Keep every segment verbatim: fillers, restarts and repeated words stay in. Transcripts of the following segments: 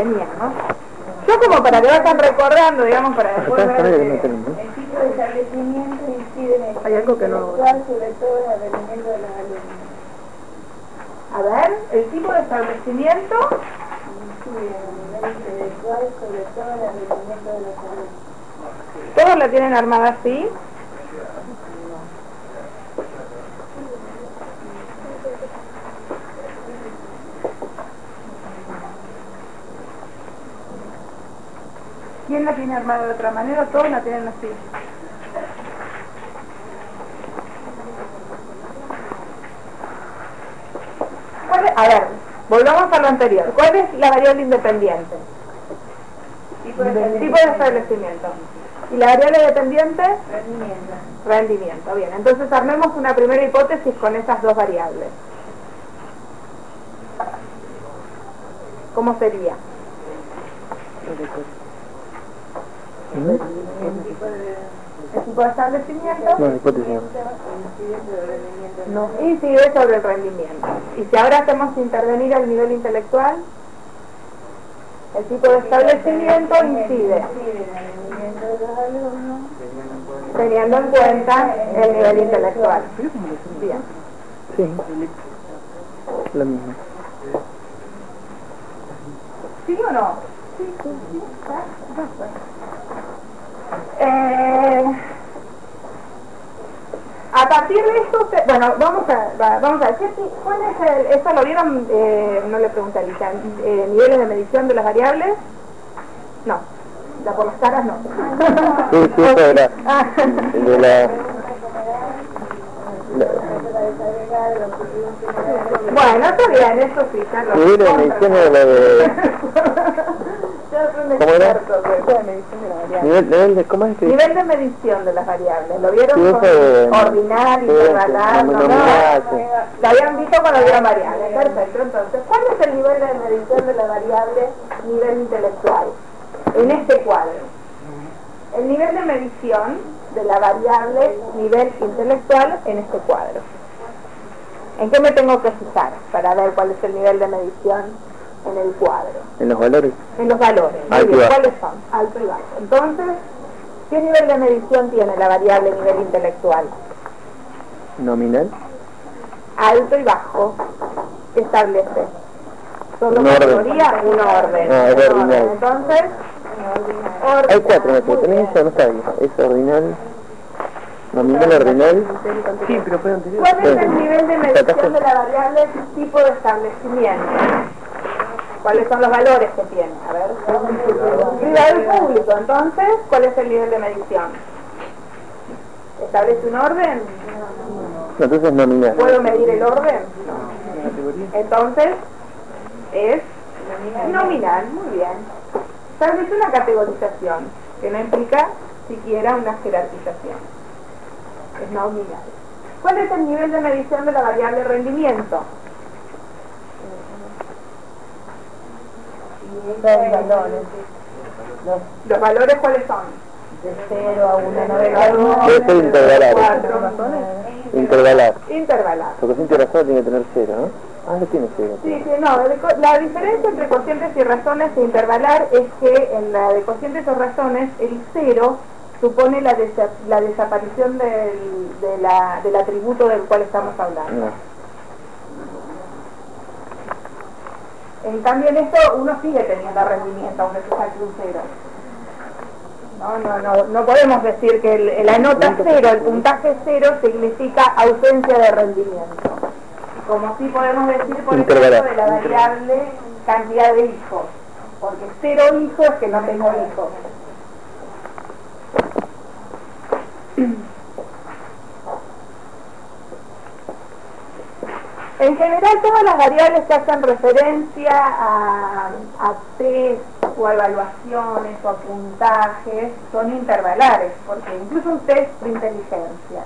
tenía, ¿no? Yo como para que vayan recordando, digamos, para después ver que el tipo de establecimiento incide en el hay algo que no... intelectual, sobre todo en el rendimiento de los alumnos. A ver, el tipo de establecimiento Incide en el nivel intelectual, sobre todo en el rendimiento de los alumnos. ¿Todos la tienen armada así? ¿Quién la tiene armada de otra manera? Todos la tienen así. ¿Cuál es? A ver, volvamos a lo anterior. ¿Cuál es la variable independiente? Tipo de Tipo de establecimiento. ¿Y la variable dependiente? rendimiento. Rendimiento. Bien, entonces armemos una primera hipótesis con esas dos variables. ¿Cómo sería? El tipo de... ¿El tipo de establecimiento? No, hipótesis. Incide sobre el rendimiento. No, incide sobre el rendimiento. Y si ahora hacemos intervenir al nivel intelectual, el tipo de establecimiento incide, Incide en el rendimiento de los alumnos. teniendo en cuenta el nivel intelectual. Bien. Sí, lo mismo. ¿Sí o no? Sí, sí, sí. Eh, a partir de esto, usted, bueno, vamos a, va, vamos a ver, ¿qué, ¿cuál es el, esto lo vieron? Eh, no le pregunté a Lisa, eh, ¿niveles de medición de las variables? No, ya por las caras no. Sí, sí, eso era Ah. de la... Bueno, está bien, eso sí, ya lo Nivel de medición de la de... ¿Cómo era? Nivel, nivel de... ¿Cómo es que...? Nivel de medición de las variables, ¿lo vieron? Sí, Con ese... ordinal, sí, intervalar, no, no, no, no, sí. lo habían visto cuando vieron variables. Perfecto, entonces, ¿cuál es el nivel de medición de la variable nivel intelectual en este cuadro? El nivel de medición de la variable nivel intelectual en este cuadro. ¿En qué me tengo que fijar para ver cuál es el nivel de medición en el cuadro? En los valores. En los valores. Muy Alto y bien, bajo. ¿cuáles son? Alto y bajo. Entonces, ¿qué nivel de medición tiene la variable nivel intelectual? Nominal. Alto y bajo. ¿Qué establece? ¿Solo Un orden. categoría? Un orden. Ah, es Un ordinal. orden. Entonces, ordinal. Hay cuatro, me Muy parece. bien. Eso no está ahí. Es ordinal. Nominal, ordinal. Sí, pero fue anterior. ¿Cuál es el nivel de medición de la variable tipo de establecimiento? ¿Cuáles son los valores que tiene? A ver, privado y público. Entonces, ¿cuál es el nivel de medición? ¿Establece un orden? No, entonces es nominal. ¿Puedo medir el orden? No. Entonces, es nominal. Muy bien. Establece una categorización que no implica siquiera una jerarquización. Es nominal. ¿Cuál es el nivel de medición de la variable rendimiento? Los valores. ¿Los valores cuáles son? De cero a uno, no de Debe ser intervalar. Intervalar. Intervalar. Porque cociente y razón tiene que tener cero, ¿no? Ah, no tiene cero. Sí, sí, no, de co- la diferencia entre cocientes y razones e intervalar es que en la de cocientes o razones el cero supone la, desa la desaparición del, de la, del atributo del cual estamos hablando. No. En cambio en esto uno sigue teniendo rendimiento aunque se saque un cero. No, no, no, no podemos decir que el, la nota cero, el puntaje cero significa ausencia de rendimiento. Como sí podemos decir, por ejemplo, de la variable cantidad de hijos. Porque cero hijos es que no tengo hijos. En general, todas las variables que hacen referencia a, a test o a evaluaciones o a puntajes son intervalares, porque incluso un test de inteligencia,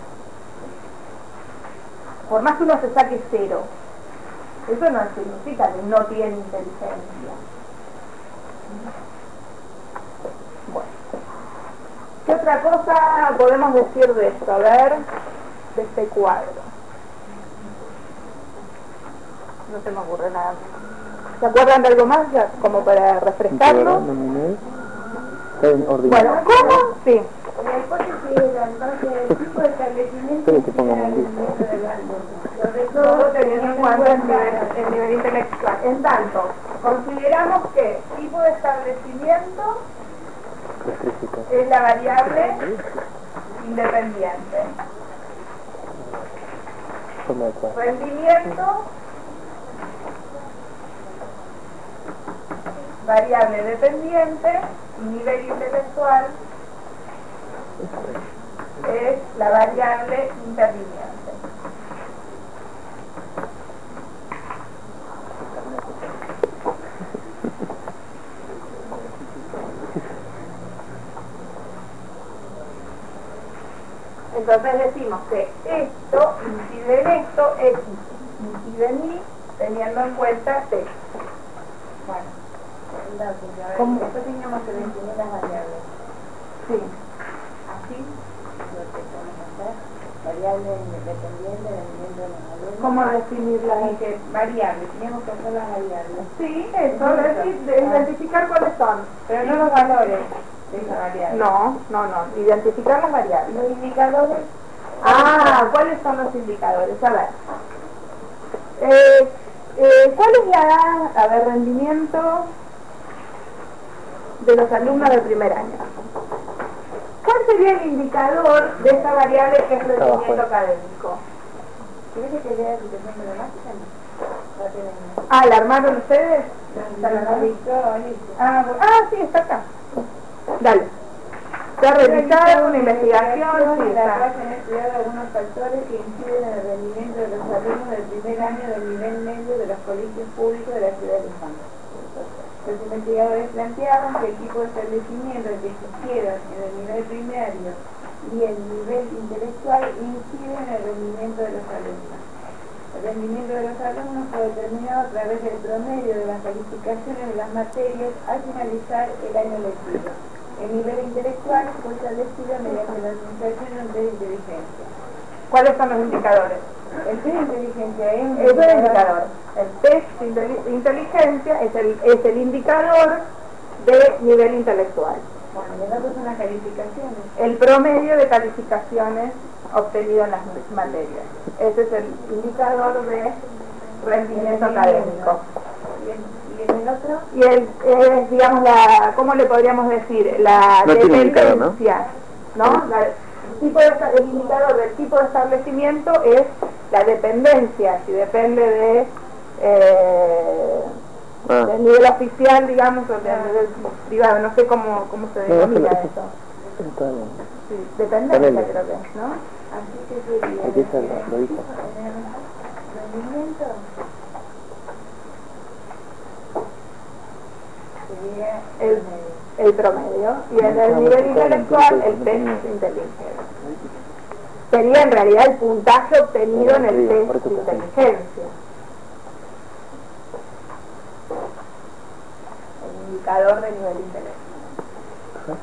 por más que uno se saque cero, eso no significa que no tiene inteligencia. Bueno, ¿qué otra cosa podemos decir de esto? A ver, de este cuadro. No se me ocurre nada. ¿Se acuerdan de algo más ya, como para refrescarlo? Nominal. Ordinario. Bueno, ¿cómo? Sí. La hipótesis era entonces el tipo de establecimiento Pero que ponga incide en el un rendimiento del banco, sobre Todo todo teniendo en cuenta el nivel, el nivel intelectual. En tanto, consideramos que tipo de establecimiento es la variable independiente. Rendimiento, variable dependiente, y nivel intelectual es la variable interviniente. Entonces decimos que esto incide en esto, X incide en Y, teniendo en cuenta T. Bueno, ¿cómo? Después teníamos que definir las variables. Sí. Así, lo que podemos hacer, variable independiente, rendimiento de los alumnos. ¿Cómo definirlas? Y que variables, teníamos que hacer las variables. Sí, eso, decir, de identificar cuáles son. Pero no los valores de esa variable. No, no, no, identificar las variables. Los indicadores. Ah, ¿cuáles son los indicadores? A ver. Eh, eh, ¿Cuál es la, a ver, rendimiento de los alumnos del primer año? ¿Cuál sería el indicador de esta variable que es rendimiento académico? ¿Quieres que te lea la situación problemática? No. La tenemos. Ah, ¿la armaron ustedes? ¿Se la revisó? Ah, bueno. Ah, sí, está acá. Dale. ¿Se ha realizado una investigación? Sí, La está. cual se han estudiado algunos factores que inciden en el rendimiento de los alumnos del primer año del nivel medio de los colegios públicos de la ciudad de Luján. Los investigadores planteaban que el tipo de establecimiento que existieron en el nivel primario y el nivel intelectual incide en el rendimiento de los alumnos. El rendimiento de los alumnos fue determinado a través del promedio de las calificaciones de las materias al finalizar el año lectivo. El nivel intelectual fue establecido mediante la administración de un test de inteligencia. ¿Cuáles son los indicadores? El test de inteligencia es un Es el indicador. El test de inteligencia es el, es el indicador de nivel intelectual. Bueno, y el otro son las calificaciones. El promedio de calificaciones obtenido en las materias. Ese es el indicador de rendimiento académico. ¿Y el, y el otro? Y el, es, digamos, la, ¿cómo le podríamos decir? La No tiene indicador, ¿no? dependencia, ¿no? La, el, tipo de, el indicador del tipo de establecimiento es la dependencia, si depende de eh, Ah. del nivel oficial, digamos, o del nivel privado, no sé cómo, cómo se denomina eso- eso. Está bien. Sí, dependencia Ponele. creo que es, ¿no? Así que sería. Aquí está, lo- lo dijo. Rendimiento. Sería El, el promedio. Y en el nivel intelectual, el test de inteligencia. Sería en realidad el puntaje obtenido en el test de inteligencia. El indicador de nivel intelectual.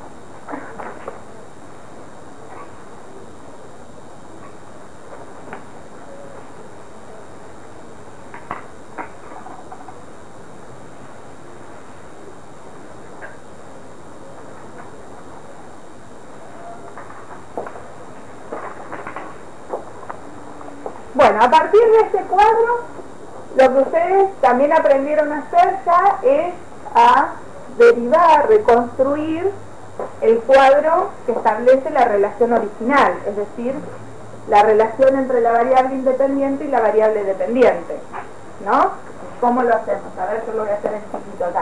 Bueno, a partir de este cuadro, lo que ustedes también aprendieron a hacer ya es a derivar, reconstruir el cuadro que establece la relación original, es decir, la relación entre la variable independiente y la variable dependiente, ¿no? ¿Cómo lo hacemos? A ver, yo lo voy a hacer en chiquito acá.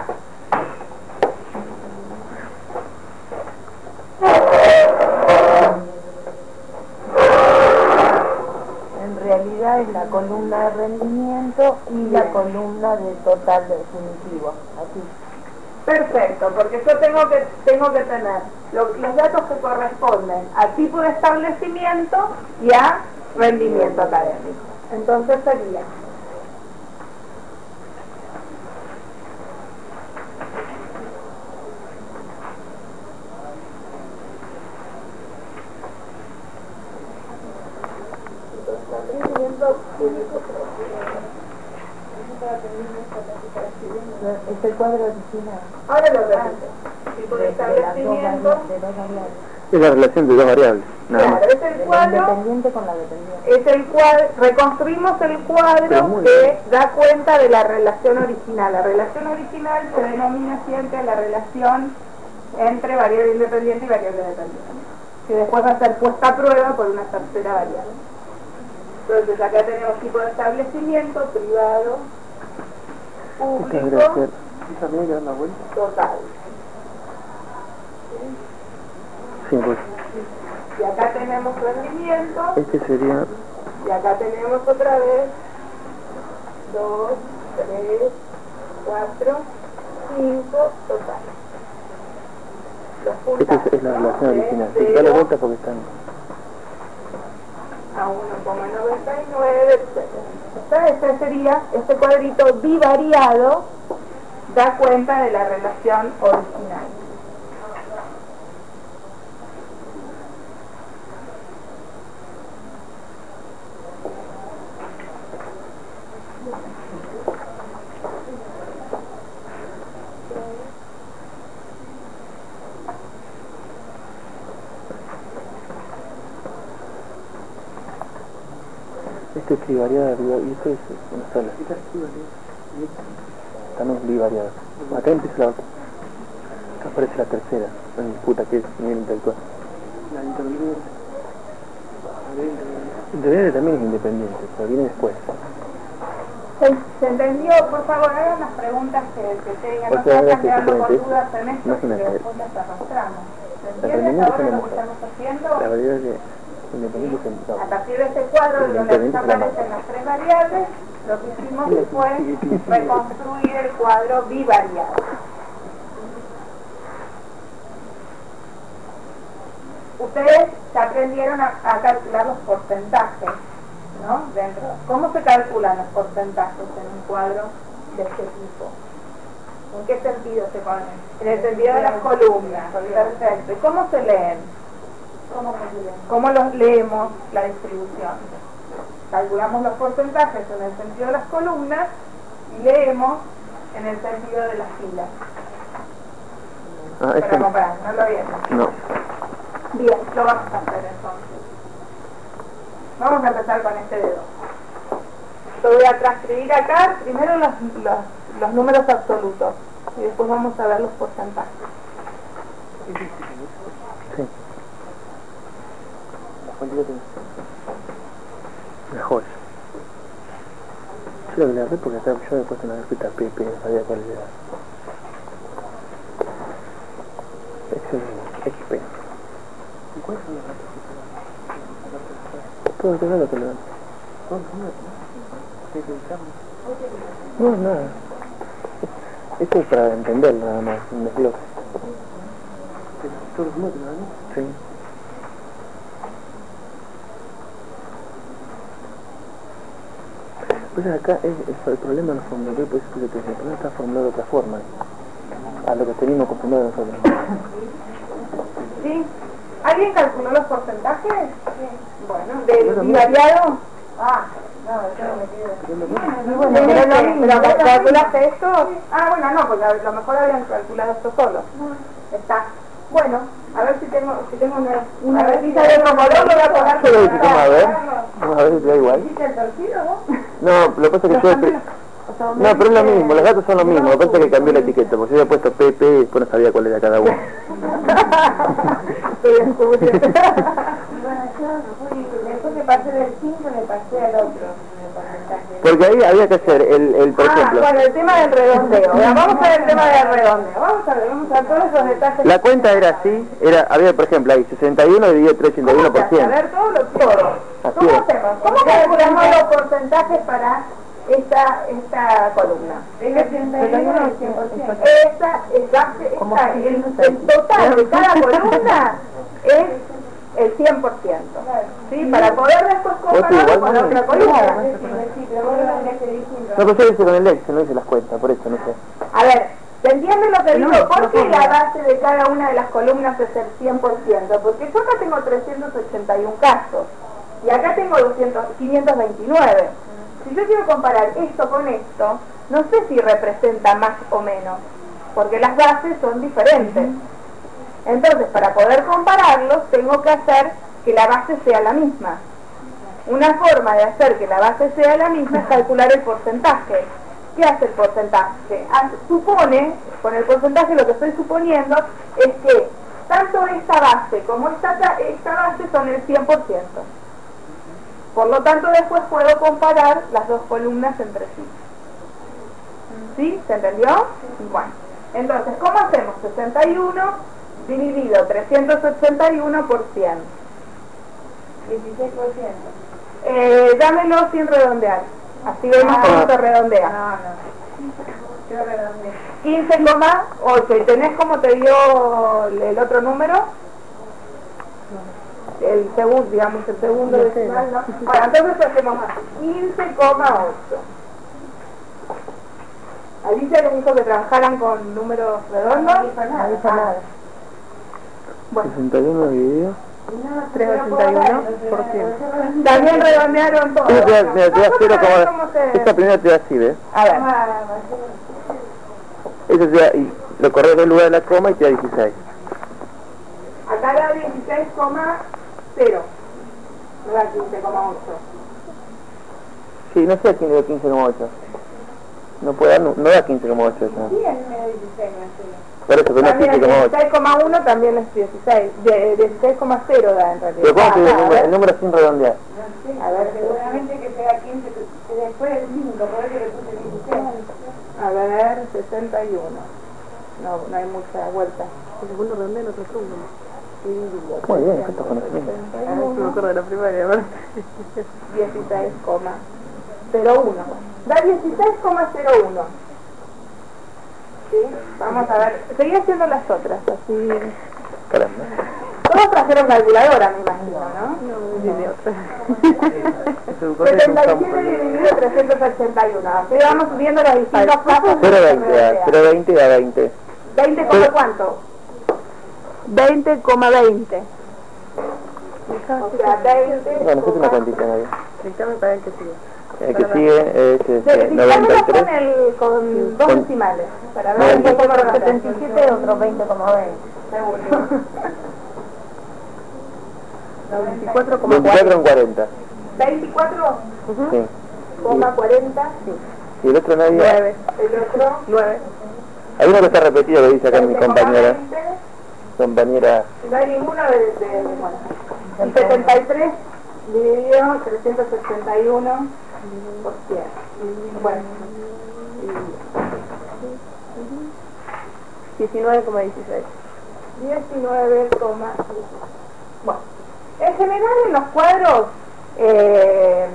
En realidad es la columna de rendimiento y la columna de total definitivo, así. Perfecto, porque yo tengo que tengo que tener lo- los datos que corresponden a tipo de establecimiento y a rendimiento académico. Entonces sería establecimiento público propio. Es el cuadro original. Ahora lo repito. Tipo de establecimiento. Es la relación de dos variables, nada Claro, más. es el cuadro. Independiente con la dependiente. Es el cuadro, reconstruimos el cuadro que da cuenta de la relación original. La relación original se denomina siempre la relación entre variable independiente y variable dependiente, que después va a ser puesta a prueba por una tercera variable. Entonces acá tenemos tipo de establecimiento, privado, público, total. Sí, pues. Y acá tenemos rendimiento. Este sería... Y acá tenemos otra vez dos, tres, cuatro, cinco, total. Los puntajes, Esta es la ¿no? relación original. De Dale cero vuelta porque están... a uno coma noventa y nueve, etcétera. Este sería, este cuadrito bivariado da cuenta de la relación original. Esto es trivariada, y esto es una sola. Estamos bivariados. Acá empieza la otra. Acá aparece la tercera. No me disputa que es nivel intelectual. La intermediaria. Intermediaria también es independiente, pero viene después. ¿Se, ¿Se entendió? Por favor, hagan las preguntas que, que tengan. No O sea, se vayan que quedando con suponete, dudas en esto, no porque se me- después las arrastramos. ¿Se La entiende rendimiento ahora es lo una que estamos haciendo? La variedad de independiente es A el... partir de este cuadro El donde independiente es la aparecen las tres variables, lo que hicimos fue reconstruir el cuadro bivariado. Ustedes ya aprendieron a, a calcular los porcentajes, ¿no? Dentro. ¿Cómo se calculan los porcentajes en un cuadro de este tipo? ¿En qué sentido se ponen? En el sentido de las columnas. Perfecto. ¿Y cómo se leen? ¿Cómo se llama? ¿Cómo los leemos la distribución? Calculamos los porcentajes en el sentido de las columnas y leemos en el sentido de las filas. Ah, Para esto no. comparar, ¿no lo vieron? No. Bien, lo vamos a hacer entonces. Vamos a empezar con este dedo. Yo voy a transcribir acá primero los, los, los números absolutos y después vamos a ver los porcentajes. Sí. Mejor. Yo lo que le agarré porque acá yo había puesto una grafita P P, no sabía cuál era. Excelente, X P. ¿Cuáles son los datos que se dan? Todos los datos que le dan. ¿Todos los números? No, nada. Esto es para entenderlo nada más, un desglose. ¿Todos los números que le dan? Sí. Pues acá es, es el problema no formulado, por eso que el problema está formulado de otra forma, a lo que tenemos acostumbrado nosotros. ¿Sí? ¿Alguien calculó los porcentajes? Sí. Bueno, ¿del bivariado? Ah, no, yo no me quedo. Bueno, pero es lo mismo, ¿pero calculaste esto? Ah, bueno, no, porque a lo mejor habían calculado esto solo. Está. Bueno, a ver si tengo, si tengo una, una recita de otro color, lo voy a poner. ¿Qué verificamos? A ver, vamos a ver si te da igual. ¿Hiciste el torcido vos? No, lo que pasa es que yo... No, pero es lo mismo, los datos son lo mismo, lo que pasa es que cambió la etiqueta, porque yo había puesto P P y después no sabía cuál era cada uno. Estoy descubriendo. Bueno, yo fui, después que pasé del cinco le pasé al otro. Porque ahí había que hacer, el, el por Ah, ejemplo... bueno, el tema del redondeo. Ahora, vamos a ver el tema del redondeo. Vamos a ver, vamos a ver todos esos detalles. La cuenta era así, era, había por ejemplo ahí sesenta y uno dividido por ochenta y uno por A ciento. ver, todo lo todo. Así ¿Cómo es. hacemos? ¿Cómo calculamos los porcentajes para esta, esta columna? El ochenta y uno al cien por ciento. Esta, el, base, esta, el, el total de cada columna es el cien por ciento. ¿Sí? Para poder después compararlo con la otra columna. Sí, pero vos lo tendrías que decir. No, pues yo hice con el Excel, no hice las cuentas, por eso no sé. A ver, ¿se entiende lo que digo? ¿Por qué la base de cada una de las columnas es el cien por ciento? Porque yo acá tengo trescientos ochenta y uno casos y acá tengo doscientos, quinientos veintinueve. Si yo quiero comparar esto con esto, no sé si representa más o menos, porque las bases son diferentes. Entonces, para poder compararlos, tengo que hacer que la base sea la misma. Una forma de hacer que la base sea la misma es calcular el porcentaje. ¿Qué hace el porcentaje? Supone, con el porcentaje lo que estoy suponiendo es que tanto esta base como esta, esta base son el cien por ciento. Por lo tanto, después puedo comparar las dos columnas entre sí. ¿Sí? ¿Se entendió? Bueno, entonces, ¿cómo hacemos? sesenta y uno dividido trescientos ochenta y uno por cien. dieciséis por ciento. Eh, dámelo sin redondear. Así vemos Ah, cómo se redondea. No, no. Yo redondeo. quince coma ocho. ¿Y tenés como te dio el otro número? El segundo, digamos, el segundo decimal, ¿no? Bueno, entonces hacemos así. quince coma ocho. Alicia les dijo que trabajaran con números redondos. No dijo nada. No dijo nada. Bueno. sesenta y uno dividido. trescientos ochenta y uno por ciento. También redondearon todo. Mira, te da- mira, te da cero Vamos a ver como... cómo se- Esta primera te da así, ¿ves? A ver. Eso te da, y lo corres del lugar de la coma y te da dieciséis. Acá da dieciséis coma cero. No da quince coma ocho. Sí, no sé a quién le da quince coma ocho. No puede dar, no, no da quince coma ocho eso. Sí, a mí me da dieciséis, me hace. Por eso, pero no es También quince coma ocho. dieciséis coma uno también es dieciséis. De- dieciséis coma cero da en realidad. Pero ¿cómo se ve el Ah, a número, ver. el número sin redondear? No sé, a ver, seguramente que sea quince, que después del cinco, por eso le puse dieciséis. A ver, sesenta y uno. No, no hay mucha vuelta. El segundo redondeo, el otro segundo. Muy bien, estos conocimientos. Me acuerdo de la primaria, ¿verdad? dieciséis coma cero uno. Da dieciséis coma cero uno. ¿Sí? Vamos a ver. Seguí haciendo las otras, así. Caramba. Todos trajeron calculadora, me imagino, ¿no? No, de otra. setenta y siete dividido trescientos ochenta y uno. Así vamos subiendo los distintos pasos. cero veinte da, cero veinte da veinte. ¿veinte coma cuánto? veinte coma veinte. O sea, veinte. Bueno, es una cuantita, nadie. Dictame para el que sigue. El que sigue es este, noventa y Dictámelo tres. con, el, con dos Con- decimales. Para ver noventa y un poco setenta y siete, otro veinte coma veinte. Seguro. veinticuatro coma veinticuatro en cuarenta. veinticuatro Sí. coma cuarenta. Y el otro nadie. nueve. El otro nueve. Hay uno que está repetido que dice acá mi compañera. veinte. Compañera. No hay ninguno de, de, bueno. Y setenta y tres dividido trescientos ochenta y uno por cien. Bueno. diecinueve coma dieciséis. diecinueve coma dieciséis. Bueno. En general en los cuadros eh,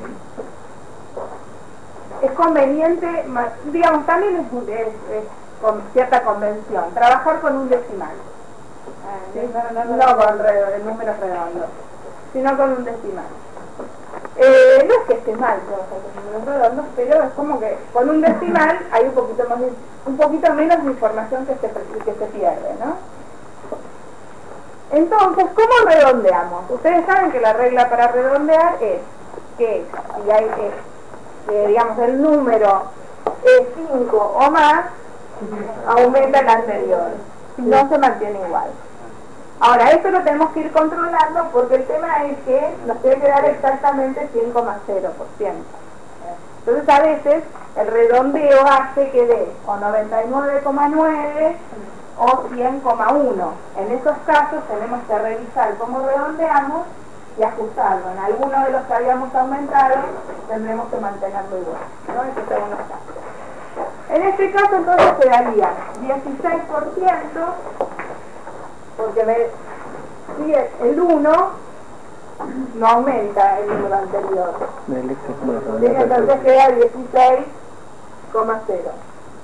es conveniente, ma- digamos, también es, es, es con cierta convención, trabajar con un decimal. ¿Sí? No con redo- números redondos, sino con un decimal. Eh, no es que esté mal trabajar con números redondos, pero es como que con un decimal hay un poquito más de- un poquito menos de información que se, que se pierde, ¿no? Entonces, ¿cómo redondeamos? Ustedes saben que la regla para redondear es que si hay, eh, que, digamos, el número es cinco o más, aumenta el anterior, si no se mantiene igual. Ahora, esto lo tenemos que ir controlando porque el tema es que nos tiene que dar exactamente cien coma cero por ciento. Entonces, a veces, el redondeo hace que dé o noventa y nueve coma nueve o cien coma uno. En esos casos tenemos que revisar cómo redondeamos y ajustarlo. En alguno de los que habíamos aumentado tendremos que mantenerlo igual, ¿no? Eso según los casos. En este caso entonces quedaría dieciséis por ciento, porque me sigue el uno, no aumenta el número anterior. ¿Sí? Entonces queda dieciséis coma cero.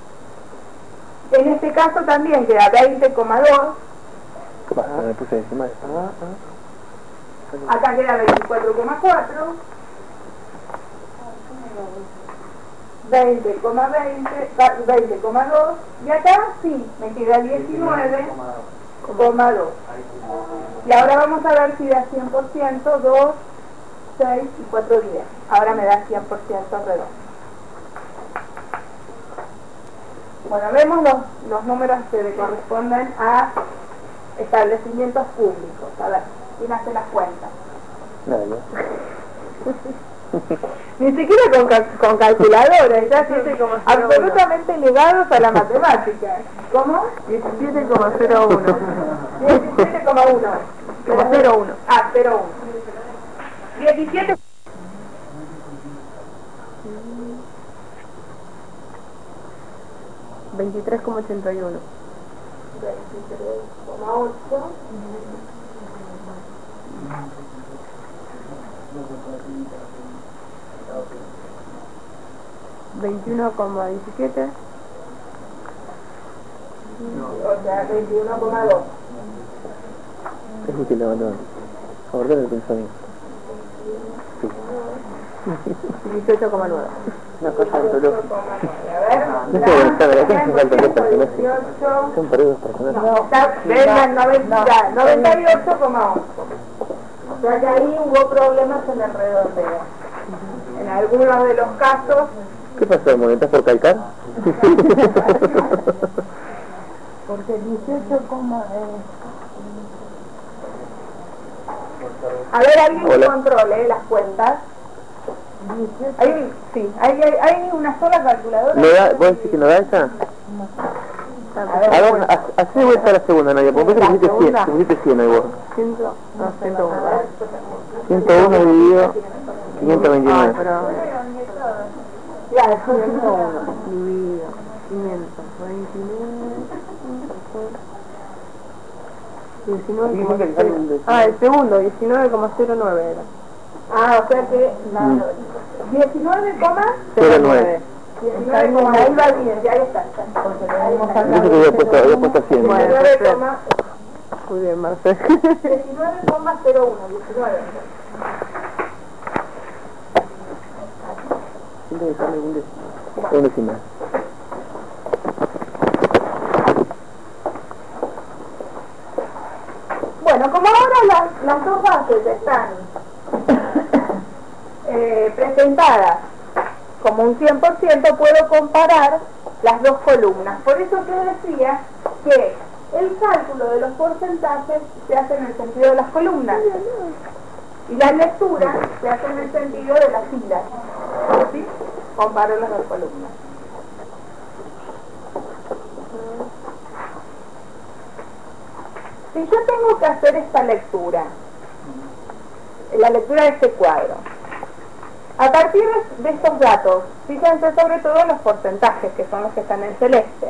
En este caso también queda veinte coma dos. Basta, me puse decimal. Ah, ah. Acá queda veinticuatro coma cuatro. veinte coma veinte, veinte coma dos. Y acá sí, me queda diecinueve coma dos. Y ahora vamos a ver si da cien por ciento, dos seis y cuatro diez. Ahora me da cien por ciento redondo. Bueno, vemos los, los números que le corresponden a establecimientos públicos. A ver, ¿quién hace las cuentas? Nadie. Ni siquiera con, cal con calculadora, ya son absolutamente negados a la matemática. ¿Cómo? diecisiete coma cero uno. diecisiete coma uno. cero uno. Ah, cero uno. diecisiete. veintitrés coma ochenta y uno. veintitrés coma ocho. veintiuno coma diecisiete. O sea, veintiuno coma dos. Es útil abandonar. Abordar el pensamiento. Sí. dieciocho coma nueve. Una cosa antológica. A ver, No sé, está verdad, ¿qué es un salto de personajes? Son paredes personajes. no, está en noventa y ocho coma ocho. O sea que ahí hubo problemas en el redondeo. En algunos de los casos. ¿Qué pasó? ¿Monetas por calcar? Porque dieciocho, A ver, alguien que Hola. controle las cuentas. Hay, sí, hay, hay, hay una sola calculadora. ¿No da, ¿Vos decís que no da esa? A ver, A ver, ha- hacé vuelta a la segunda, Nadia, porque me parece que pusiste cien, pusiste cien ahí vos. ciento, no, ciento uno. ciento uno dividido quinientos veintinueve. Pero claro, ciento uno dividido quinientos veintinueve. diecinueve coma cero. Ah, el segundo, diecinueve coma cero nueve era. Ah, o sea que Mm. diecinueve coma cero nueve. diecinueve coma ahí va bien, ya está. Yo que había puesto, había puesto cien. Bueno. diecinueve coma Muy bien, Marcelo. diecinueve coma cero uno, diecinueve. Siento que sale un décimo. Un decimal. Bueno, como ahora las, las dos bases están eh, presentadas como un cien por ciento, puedo comparar las dos columnas. Por eso te decía que el cálculo de los porcentajes se hace en el sentido de las columnas y la lectura se hace en el sentido de las filas. ¿Sí? Comparo las dos columnas. Si yo tengo que hacer esta lectura, la lectura de este cuadro, a partir de estos datos, fíjense sobre todo los porcentajes, que son los que están en celeste.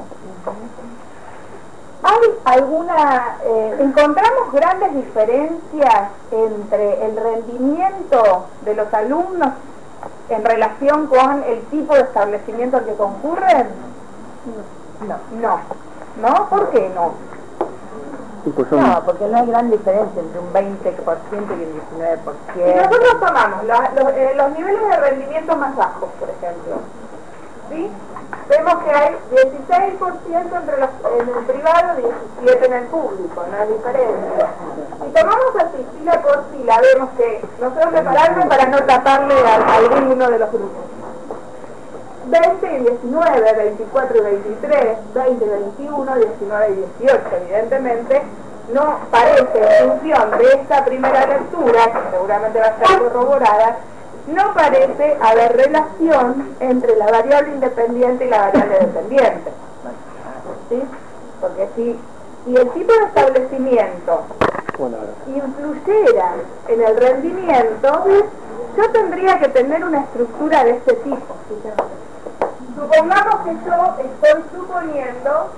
¿Hay alguna, eh, encontramos grandes diferencias entre el rendimiento de los alumnos en relación con el tipo de establecimiento al que concurren? No. No. ¿No? ¿Por qué no? Sí, pues son- No, porque no hay gran diferencia entre un veinte por ciento y un diecinueve por Si ciento. nosotros tomamos la- los, eh, los niveles de rendimiento más bajos, por ejemplo, ¿sí? Vemos que hay dieciséis por ciento entre los, en el privado, diecisiete por ciento en el público, no hay diferencia. Si tomamos así, fila por fila, vemos que no tengo que pararme para no taparle a, a alguno de los grupos. veinte y diecinueve, veinticuatro y veintitrés, veinte y veintiuno, diecinueve y dieciocho, evidentemente no parece, en función de esta primera lectura, que seguramente va a estar corroborada, no parece haber relación entre la variable independiente y la variable dependiente. ¿Sí? Porque si, si el tipo de establecimiento Bueno, ahora. influyera en el rendimiento, yo tendría que tener una estructura de este tipo. Supongamos que yo estoy suponiendo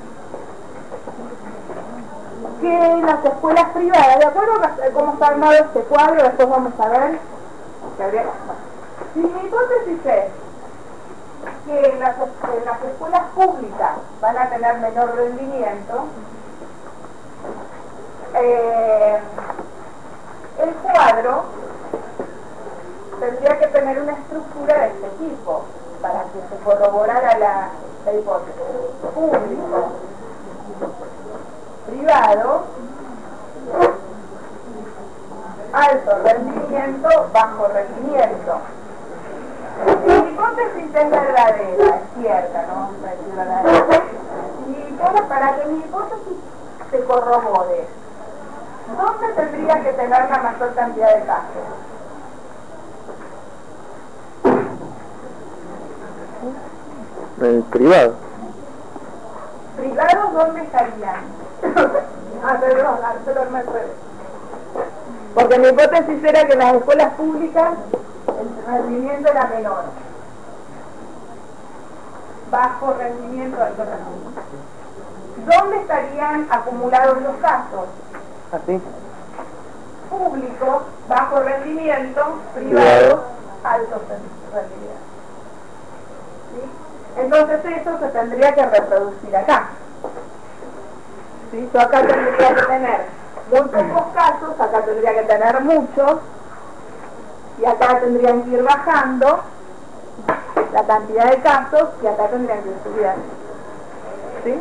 que en las escuelas privadas, ¿de acuerdo a cómo está armado este cuadro? Después vamos a ver. Si mi hipótesis es que en las, en las escuelas públicas van a tener menor rendimiento, eh, el cuadro tendría que tener una estructura de este tipo para que se corroborara la, la hipótesis. Público, privado, alto rendimiento, bajo rendimiento. Si mi hipótesis es verdadera, es cierta, no vamos a decir verdadera, y todo para que mi hipótesis se corrobore, ¿dónde tendría que tener la mayor cantidad de casos? El privado. ¿Privados dónde estarían? Ah, perdón, perdón, me revés. Porque mi hipótesis era que en las escuelas públicas el rendimiento era menor. Bajo rendimiento, alto rendimiento. ¿Dónde estarían acumulados los casos? ¿Así? Público, bajo rendimiento, privado, alto rendimiento. ¿Sí? Entonces eso se tendría que reproducir acá. ¿Sí? Yo acá tendría que tener muy pocos casos, acá tendría que tener muchos, y acá tendrían que ir bajando la cantidad de casos, y acá tendrían que ir subiendo. ¿Sí?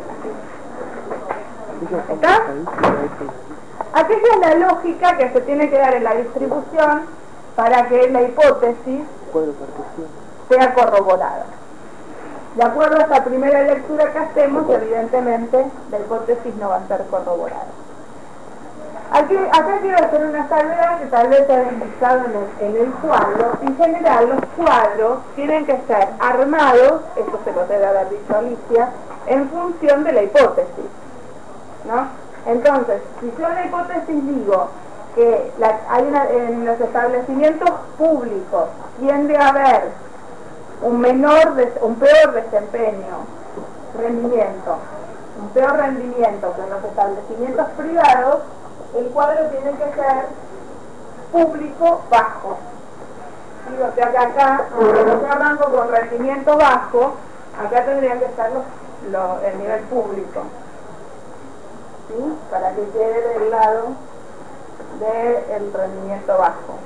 ¿Está? Aquella es la lógica que se tiene que dar en la distribución para que la hipótesis sea corroborada. De acuerdo a esta primera lectura que hacemos, evidentemente la hipótesis no va a ser corroborada. Aquí, acá quiero hacer una salvedad que tal vez se ha indicado en el, en el cuadro. En general, los cuadros tienen que ser armados, esto se lo debe haber dicho Alicia, en función de la hipótesis, ¿no? Entonces, si yo en la hipótesis digo que la, hay una, en los establecimientos públicos tiende a haber un menor, des, un peor desempeño, rendimiento, un peor rendimiento que en los establecimientos privados, el cuadro tiene que ser público bajo. ¿Sí? O sea que acá, si yo arranco con rendimiento bajo, acá tendrían que estar los, los, el nivel público. ¿Sí? Para que quede del lado del rendimiento bajo.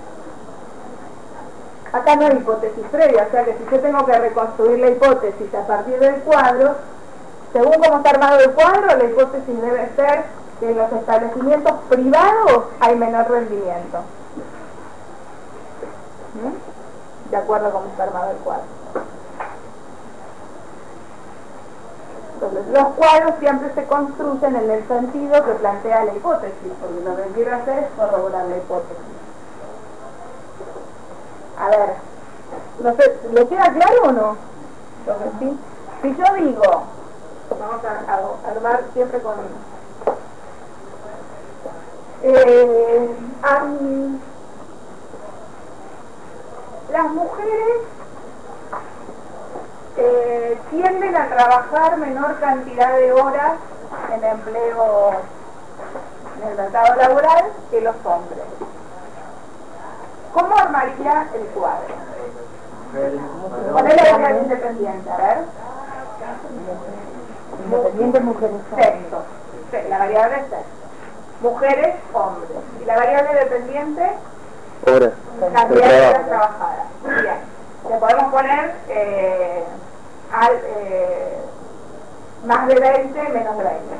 Acá no hay hipótesis previa, o sea que si yo tengo que reconstruir la hipótesis a partir del cuadro, según cómo está armado el cuadro, la hipótesis debe ser que en los establecimientos privados hay menor rendimiento. ¿Mm? De acuerdo a cómo está armado el cuadro. Entonces, los cuadros siempre se construyen en el sentido que plantea la hipótesis, porque lo que quiero hacer es corroborar la hipótesis. A ver, no sé, ¿le queda claro o no? Entonces, ¿sí? Si yo digo, vamos a, a armar siempre con eh, um, las mujeres eh, tienden a trabajar menor cantidad de horas en empleo en el mercado laboral que los hombres. ¿Cómo armaría el cuadro? Ponele la variable independiente, a ver. Independiente, mujeres, sexo. La variable es sexo. Mujeres, hombres. ¿Y la variable dependiente? Horas. Cantidad de horas trabajadas. Bien. Le podemos poner eh, al, eh, más de veinte, menos de veinte.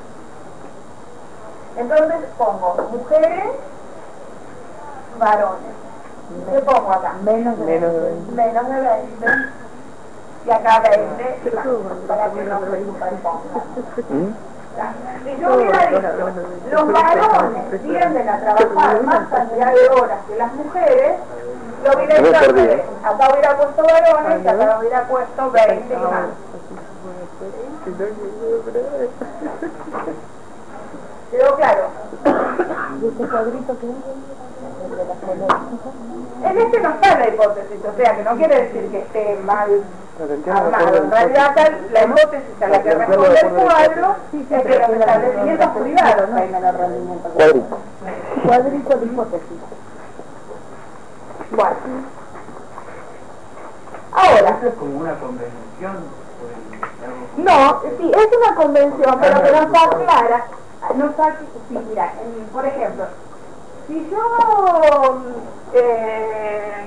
Entonces pongo mujeres, varones. ¿Qué pongo acá? Menos de veinte. Menos de veinte. Y acá veinte, para que no se superpongan. Si yo hubiera dicho, los varones tienden a trabajar más cantidad de horas que las mujeres, lo hubiera hecho al revés. Acá hubiera puesto varones y acá hubiera puesto veinte y más. ¿Quedó claro? ¿Y este cuadrito qué es? En este no está la hipótesis, o sea que no quiere decir que esté mal armado. En realidad acá la hipótesis a la que responde el cuadro es que los establecimientos privados hay menor rendimiento. Cuadrito. Cuadrito de hipótesis. Bueno. Ahora. ¿Esto es como una convención? No, sí, es una convención, pero que nos aclara. Nos aclara, sí, mira, en, por ejemplo, si yo eh,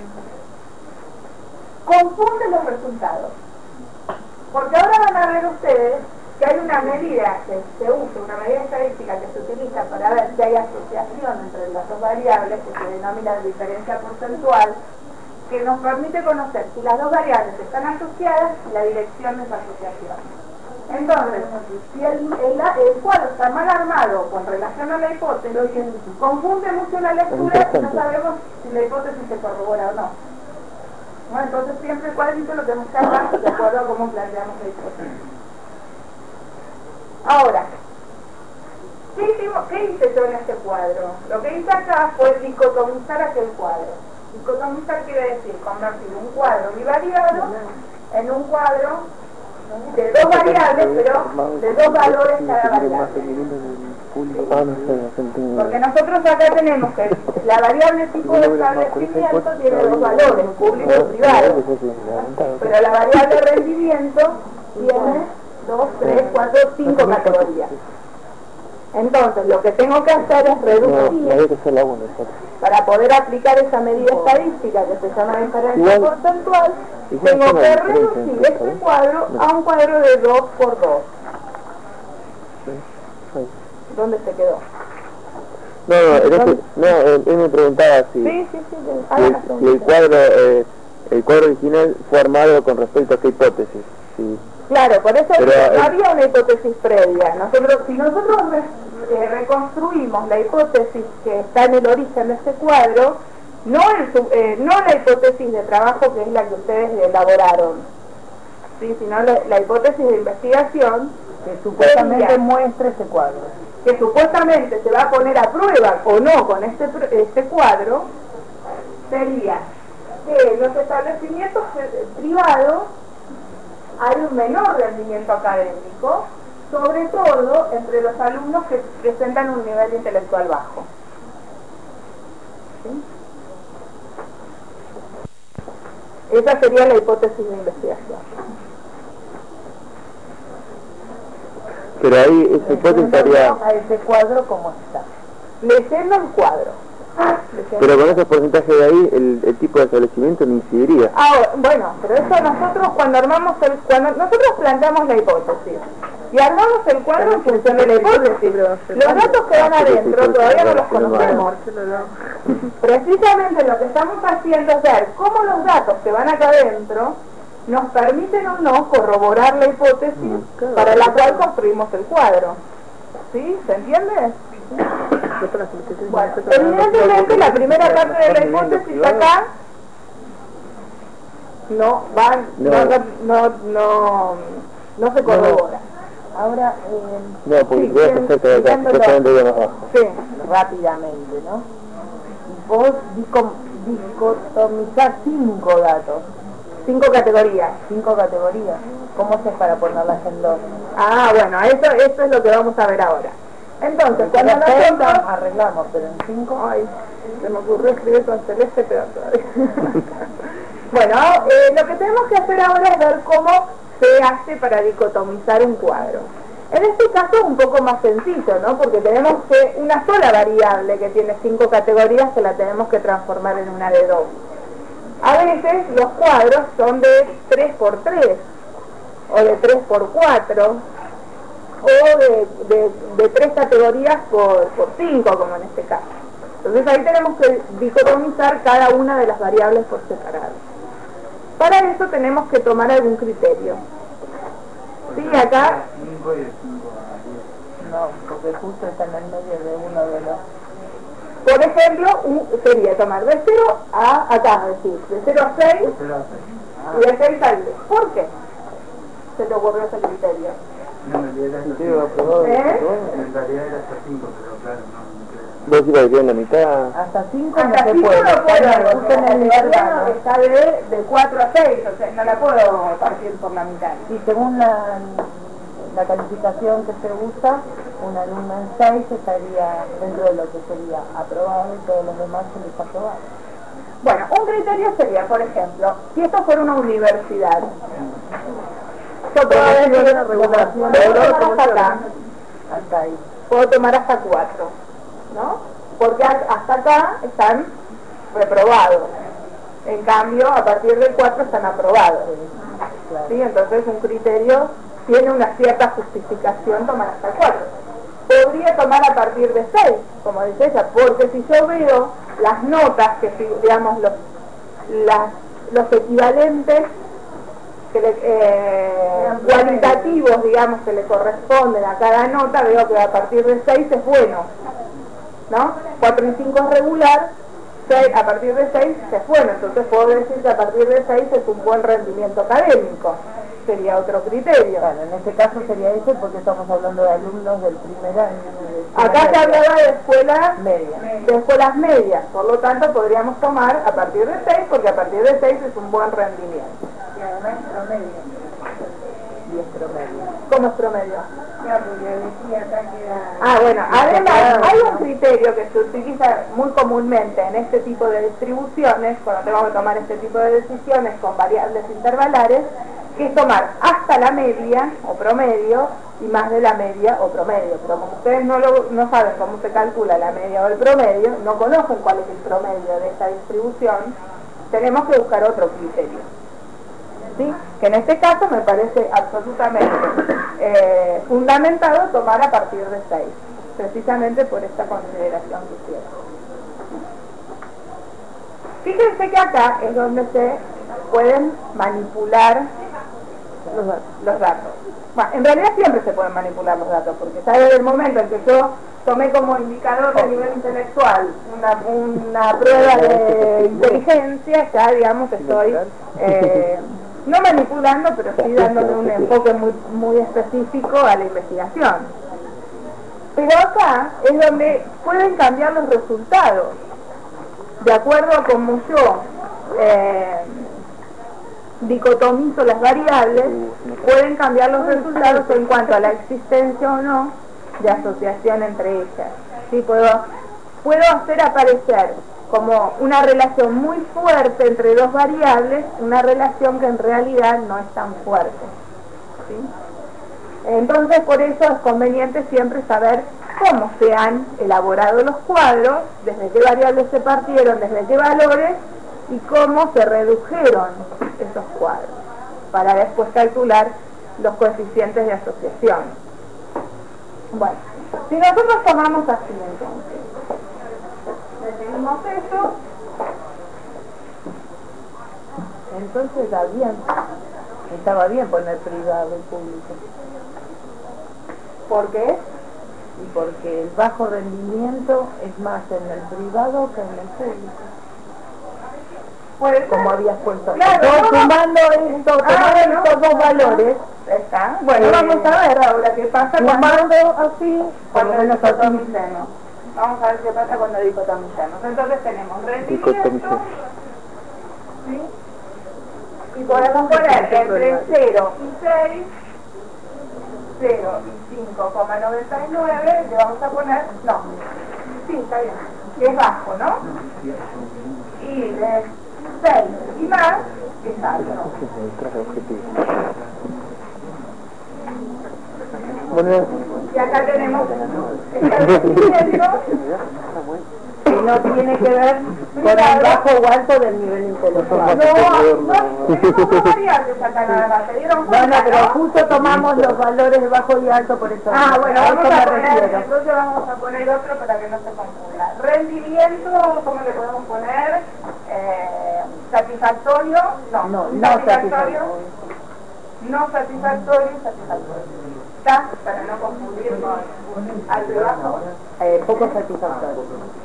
confunde los resultados, porque ahora van a ver ustedes que hay una medida que se usa, una medida estadística que se utiliza para ver si hay asociación entre las dos variables, que se denomina diferencia porcentual, que nos permite conocer si las dos variables están asociadas y la dirección de esa asociación. Entonces, si el, el, el cuadro está mal armado con relación a la hipótesis, confunde mucho la lectura y no sabemos si la hipótesis se corrobora o no. Bueno, entonces siempre el cuadrito lo tenemos que armar de acuerdo a cómo planteamos la hipótesis. Ahora, ¿qué, hicimos, ¿qué hice yo en este cuadro? Lo que hice acá fue dicotomizar aquel cuadro. Dicotomizar quiere decir convertir un cuadro bivariado en un cuadro de dos variables, pero de dos valores cada variable. Porque nosotros acá tenemos que la variable tipo de establecimiento tiene dos valores, público y privado. Pero la variable rendimiento tiene dos, tres, cuatro, cinco categorías. Entonces, lo que tengo que hacer es reducir, para poder aplicar esa medida estadística que se llama diferencia porcentual, tengo que reducir este cuadro a un cuadro de dos por dos. ¿Dónde se quedó? No, no, en este, no, él me preguntaba si, sí, sí, sí, si, el, si el cuadro eh, el cuadro original fue armado con respecto a qué hipótesis. Si, Claro, por eso pero, no eh, había una hipótesis previa. Nosotros, si nosotros re, eh, reconstruimos la hipótesis que está en el origen de este cuadro, no, el, eh, no la hipótesis de trabajo que es la que ustedes elaboraron, ¿sí? Sino la, la hipótesis de investigación que supuestamente sería, muestra ese cuadro, que supuestamente se va a poner a prueba o no con este, este cuadro, sería que en los establecimientos privados hay un menor rendimiento académico, sobre todo entre los alumnos que presentan un nivel intelectual bajo. ¿Sí? Esa sería la hipótesis de investigación. Pero ahí esa hipótesis estaría... a ese cuadro como está. Leyendo el cuadro. Pero con esos porcentajes de ahí, el, el tipo de establecimiento no incidiría. Ah, bueno, pero eso nosotros cuando armamos el, cuando nosotros planteamos la hipótesis y armamos el cuadro en función de la hipótesis, los datos que van adentro todavía no los conocemos. Precisamente lo que estamos haciendo es ver cómo los datos que van acá adentro nos permiten o no corroborar la hipótesis para la cual construimos el cuadro. ¿Sí? ¿Se entiende? Bueno, evidentemente la primera parte de la hipótesis acá no van, no, no, no, no, no se corrobora. Ahora, eh, no, porque sí, voy a hacer que acá, justamente de más abajo. Sí, rápidamente, ¿no? Vos dicotomizás cinco datos, cinco categorías. Cinco categorías. ¿Cómo haces para ponerlas en dos? Ah, bueno, eso, eso es lo que vamos a ver ahora. Entonces, cuando nosotros arreglamos, pero en cinco... Ay, se me ocurrió escribir con celeste, pero todavía. Bueno, eh, lo que tenemos que hacer ahora es ver cómo se hace para dicotomizar un cuadro. En este caso es un poco más sencillo, ¿no? Porque tenemos que una sola variable que tiene cinco categorías que la tenemos que transformar en una de dos. A veces los cuadros son de tres por tres o de tres por cuatro o de, de, de tres categorías por, por cinco, como en este caso. Entonces ahí tenemos que dicotomizar cada una de las variables por separado. Para eso tenemos que tomar algún criterio. Sí, acá... No, porque justo está en el medio de uno de los... Por ejemplo, un, sería tomar de cero a acá, es decir, de cero a seis y de seis a diez. ¿Por qué se te ocurrió ese criterio? No, en realidad era hasta cinco. ¿Eh? En realidad era hasta cinco, pero claro, no. ¿Vos ibas a quedar en la mitad? Hasta cinco Hasta no se cinco puede. no puedo, porque en el el gobierno está de, de cuatro a seis, o sea, no la puedo partir por la mitad. Y según la, la calificación que se usa, un alumno en seis estaría dentro de lo que sería aprobado y todos los demás se les aprobado. Bueno, un criterio sería, por ejemplo, si esto fuera una universidad, yo puedo decir, puedo tomar hasta acá, Hasta ahí. puedo tomar hasta cuatro, ¿no? Porque hasta acá están reprobados. En cambio, a partir del cuatro están aprobados. ¿Sí? Entonces un criterio tiene una cierta justificación tomar hasta el cuatro. Podría tomar a partir de seis, como dice ella, porque si yo veo las notas, que digamos los, las, los equivalentes que le, eh, cualitativos, digamos, que le corresponden a cada nota, veo que a partir de seis es bueno, ¿no? cuatro y cinco es regular, seis, a partir de seis es bueno, entonces puedo decir que a partir de seis es un buen rendimiento académico. Sería otro criterio. Bueno, en este caso sería ese porque estamos hablando de alumnos del primer año. Acá se hablaba de escuelas medias. de escuelas medias, por lo tanto podríamos tomar a partir de seis, porque a partir de seis es un buen rendimiento. Y además promedio. Y es promedio. ¿Cómo es promedio? Claro, porque decía acá que era... Ah, bueno, además hay un criterio que se utiliza muy comúnmente en este tipo de distribuciones, cuando tengo que tomar este tipo de decisiones con variables intervalares, que es tomar hasta la media o promedio y más de la media o promedio. Pero como ustedes no, lo, no saben cómo se calcula la media o el promedio, no conocen cuál es el promedio de esta distribución, tenemos que buscar otro criterio, ¿sí? Que en este caso me parece absolutamente eh, fundamentado tomar a partir de seis, precisamente por esta consideración que hicieron. Fíjense que acá es donde se pueden manipular los datos. Los datos. Bueno, en realidad siempre se pueden manipular los datos, porque ya desde el momento en que yo tomé como indicador de nivel intelectual una, una prueba de inteligencia, ya digamos que estoy eh, no manipulando, pero sí dándole un enfoque muy, muy específico a la investigación. Pero acá es donde pueden cambiar los resultados, de acuerdo a cómo yo eh, dicotomizo las variables, pueden cambiar los resultados en cuanto a la existencia o no de asociación entre ellas. ¿Sí? Puedo, puedo hacer aparecer como una relación muy fuerte entre dos variables, una relación que en realidad no es tan fuerte. ¿Sí? Entonces, por eso es conveniente siempre saber cómo se han elaborado los cuadros, desde qué variables se partieron, desde qué valores, y cómo se redujeron esos cuadros, para después calcular los coeficientes de asociación. Bueno, si nosotros tomamos así entonces, definimos eso, Entonces está bien, estaba bien poner privado y público. ¿por qué? Y porque el bajo rendimiento es más en el privado que en el público. Puede Como ser. habías puesto. Claro, Yo no, sumando esto, Ah, tomando bueno, estos dos valores, está. Bueno, Eh, vamos a ver ahora qué pasa cuando, sumando así, por lo cuando menos así. dicotomicemos. Vamos a ver qué pasa cuando dicotomicemos. Entonces tenemos rendimiento, Dicotomicemos. ¿sí? Y podemos poner entre cero y seis, cero y cinco coma noventa y nueve, le vamos a poner, no, sí, está bien, que es bajo, ¿no? Y de seis y más, que es alto. Traje objetivo. Bueno, Y acá tenemos establecimiento que no tiene que ver con el bajo o alto del nivel intelectual. No, no, tenemos dos variables acá nada más, ¿se dieron No, cuenta, no, pero no? justo tomamos los valores de bajo y alto, por eso Ah, bueno, a vamos eso a me poner, refiero. entonces vamos a poner otro para que no se confunda. Rendimiento, ¿cómo le podemos poner? Eh, satisfactorio, no, No, no insatisfactorio, satisfactorio. no satisfactorio, satisfactorio. ¿Está? Para no confundir con alto y bajo. Eh, poco satisfactorio.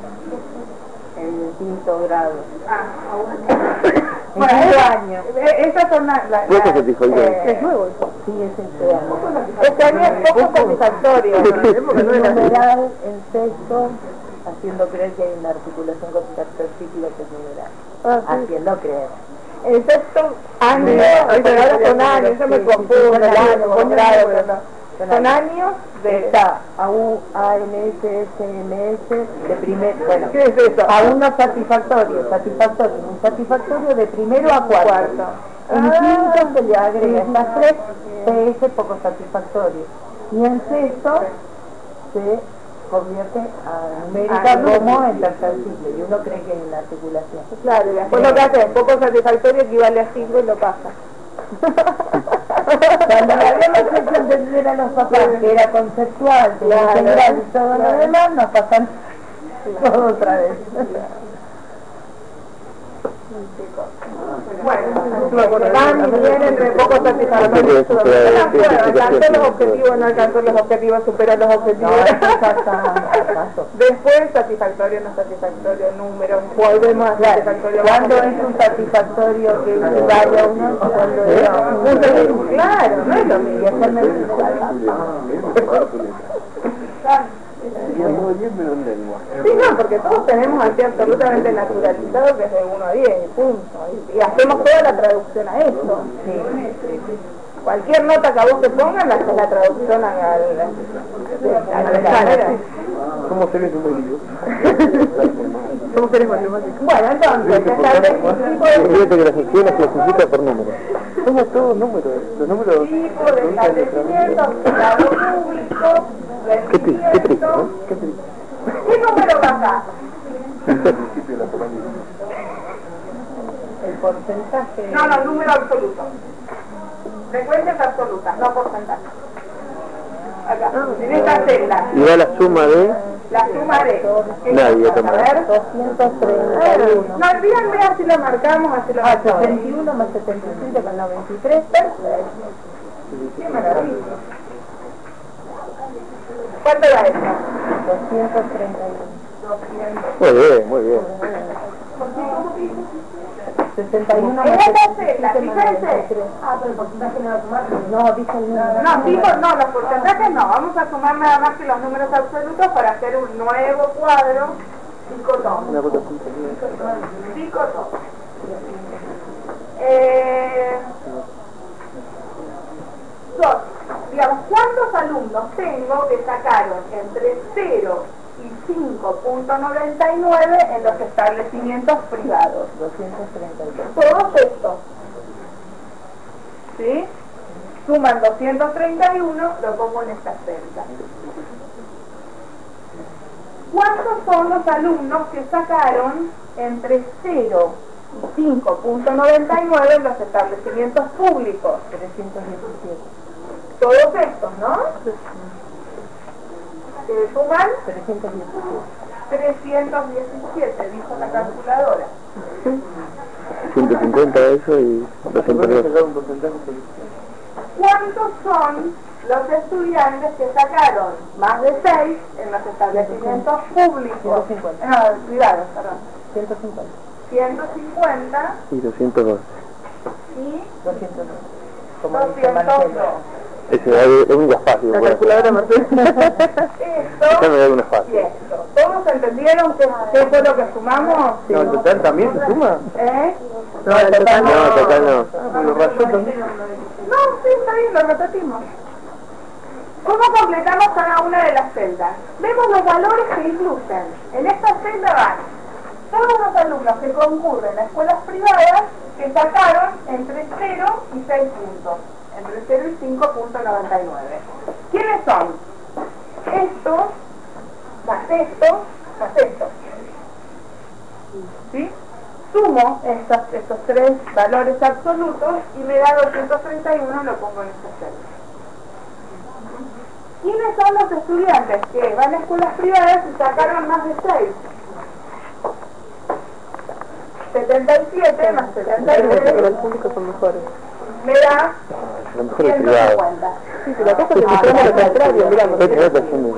En quinto grado. Ah, En bueno, quinto esa- año. eh, esas son las... La, Poco satisfactorio. ¿Es nuevo eso? Sí, es este año. Este año es poco satisfactorio. En numeral, en sexto, haciendo creer que hay una articulación con tercer ciclo que es numeral. Haciendo creer. El sexto año, Sí, ay, pero ahora son años, yo me sí, confundo, sí, el año, con grado, pero no. Son Son años. años de... Está A U, A N S, S M S, de primer, bueno, ¿Qué es eso? a uno satisfactorio, satisfactorio, un satisfactorio de primero a cuarto. Cuarto. En Ah. quinto se le agrega estas tres, P S poco satisfactorio. Y en sexto se convierte a numérica Ah, como en tercer ciclo, y uno cree que en la articulación. Claro, y después lo que hace, poco satisfactorio equivale a cinco y lo pasa. Cuando le habíamos hecho entender a los papás que era conceptual, que era general y todo lo demás, nos pasan todo otra vez. Bueno, van y vienen de poco satisfactorios. Alcanzó los objetivos, no alcanzó los objetivos, superó los objetivos. Después, satisfactorio, no satisfactorio, números, volvemos a satisfactorio. ¿Cuándo es un satisfactorio que vaya uno? Cuando es un... Claro, no es lo mismo. Sí, no, porque todos tenemos así absolutamente naturalizado que es de uno a diez, punto. Y, y hacemos toda la traducción a eso. Sí. Cualquier nota que a vos te pongan, la haces la traducción a la escala. Somos seres numéricos. Somos seres matemáticos. Bueno, entonces, se establece un tipo de... Fíjate que la sección las clasifica por números. Somos todos números. Los números... tipo de establecimiento, observador público, Qué triste, qué triste, ¿no? Qué triste. ¿Qué número va acá? El principio de la pirámide. El porcentaje... No, no, número absoluto. Frecuencias absolutas, no porcentaje. Acá, en esta celda. Y da la suma de... La suma de... Nadie A toma. ver. doscientos treinta y uno. No, díganme así lo marcamos, así lo Ah, marcamos. setenta y uno más setenta y siete con noventa y tres. Perfecto. Qué maravilla. ¿Cuánto era esto? doscientos treinta y uno. Muy bien, muy bien. sesenta y uno En más esta setenta y celda, siete más noventa y fíjense. tres. Ah, pero el porcentaje no va a sumar. No, dice el número. No, digo, no, los porcentajes no. Vamos a sumar nada más que los números absolutos para hacer un nuevo cuadro psicotón. Una cosa así. Psicotón. Eh, son, digamos, ¿cuántos alumnos tengo que sacaron entre cero y cinco punto noventa y nueve en los establecimientos privados? doscientos treinta y dos. Todos estos. ¿Sí? Suman doscientos treinta y uno, lo pongo en esta celda. ¿Cuántos son los alumnos que sacaron entre cero y cinco punto noventa y nueve en los establecimientos públicos? trescientos diecisiete. Todos estos, ¿no? Que suman trescientos diecisiete. trescientos diecisiete, dijo la calculadora. ciento cincuenta eso y doscientos dos. ¿Cuántos son los estudiantes que sacaron más de seis en los establecimientos públicos? ciento cincuenta. No, privados, perdón. ciento cincuenta. ciento cincuenta Y doscientos dos. y doscientos dos. Como dice doscientos Marcelo. dos. Ese es un espacio. La calculadora Marcelo. Esto Ya me da un y espacio. esto. ¿Todos entendieron qué, qué fue lo que sumamos? No, ¿el total también se suma? ¿Eh? No, el total No, el total no. Ah, lo rayó también. No, sí, está bien, lo repetimos. ¿Cómo completamos cada una de las celdas? Vemos los valores que incluyen. En esta celda van todos los alumnos que concurren a escuelas privadas que sacaron entre cero y seis puntos. Entre cero y cinco punto noventa y nueve. ¿Quiénes son? Estos, más esto, más esto. ¿Sí? Sumo estos, estos tres valores absolutos y me da doscientos treinta y uno, lo pongo en esta celda. ¿Quiénes son los estudiantes que van a escuelas privadas y sacaron más de seis? setenta y siete más setenta y siete. Los públicos son mejores. Me da Lo mejor es privado. ciento cincuenta. Sí, la cosa es que mostramos lo contrario, miramos. ¿Qué te está haciendo?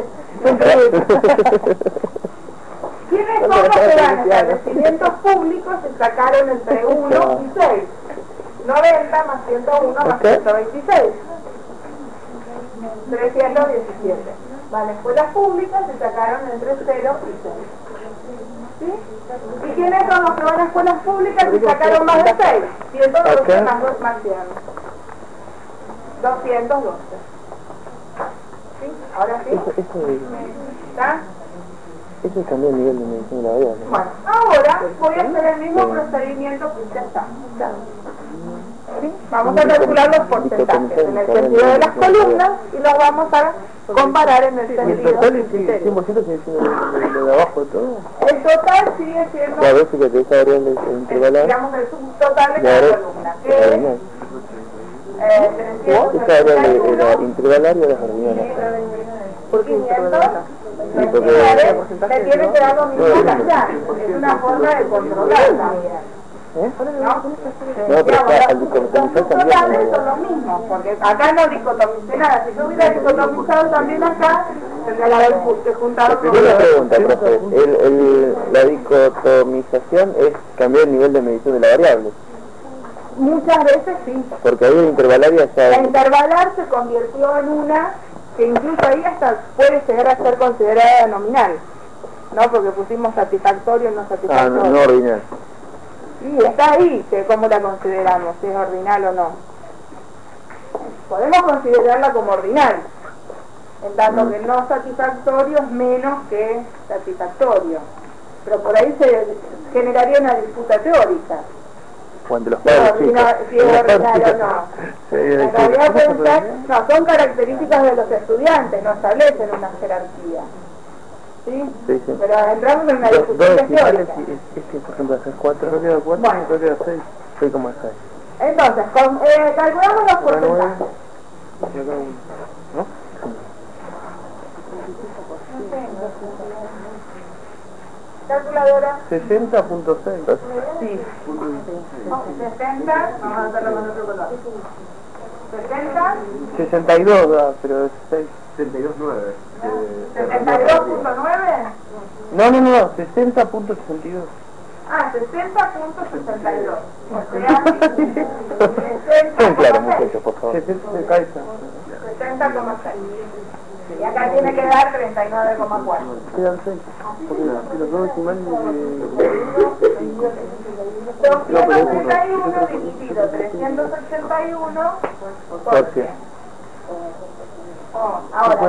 ¿Quiénes son los que van a establecimientos públicos y sacaron entre uno y seis? noventa más ciento uno más ciento veintiséis. trescientos diecisiete. Van a escuelas públicas y sacaron entre cero y seis. ¿Sí? ¿Y quiénes son los que van a escuelas públicas y sacaron más de seis? ciento doce más dos más cien. doscientos doce. ¿Sí? ¿Ahora sí? Eso, eso, ¿Está? eso es también el nivel de medicina de la vida, ¿no? Bueno, ahora voy a hacer el mismo procedimiento que ya está. ¿Sí? Vamos a calcular los porcentajes en el sentido de las columnas y los vamos a comparar en el ¿Y el sentido total del es criterio. cien por ciento sigue siendo lo de abajo de todo? El total sigue siendo, Y a veces que te esa variable intervalar, digamos, el subtotal de y ahora cada columna, que es Esta era la intervalaria de las reuniones. ¿Por qué intervalaria? Sí, porque le tiene que dar lo mismo acá. Es una forma de controlarla. ¿Eh? ¿No? No, pero acá al dicotomizar también son los mismos, porque acá no dicotomicé nada. Si yo hubiera dicotomizado también acá, tendría que haber juntado con... Una pregunta, profe. El, el, la dicotomización es cambiar el nivel de medición de la variable. Muchas veces sí. Porque ahí la intervalaria ya... La intervalar se convirtió en una que incluso ahí hasta puede llegar a ser considerada nominal, ¿no? Porque pusimos satisfactorio y no satisfactorio. Ah, no, no ordinal. Sí, está ahí, que cómo la consideramos, si es ordinal o no. Podemos considerarla como ordinal, en tanto que no satisfactorio es menos que satisfactorio. Pero por ahí se generaría una disputa teórica. Cuando los Si es padres ordinal, si es ordinal o no. Sí, En realidad pensar, no, son características de los estudiantes, no establecen una jerarquía. ¿Sí? Sí, sí. Pero entramos en una Dos, discusión dos decimales teórica. y es, es que, por ejemplo, hacer cuatro, no queda cuatro, Bueno. no queda seis, seis coma seis. Entonces, con, eh, calculamos los porcentajes. Y acá uno, ¿no? Calculadora. sesenta punto seis. Sí. sesenta, vamos a hacerlo con otro color. sesenta. sesenta y dos da, pero es seis. setenta y dos punto nueve. sesenta y dos punto nueve. No, no, no, sesenta punto sesenta y dos. Ah, sesenta punto sesenta y dos. O sea, Bien claro, muchachos, por favor. sesenta coma seis. Y acá tiene que dar treinta y nueve coma cuatro. Quedan seis. Porque los dos decimales doscientos treinta y uno dividido trescientos ochenta y uno por cien. Oh, ahora,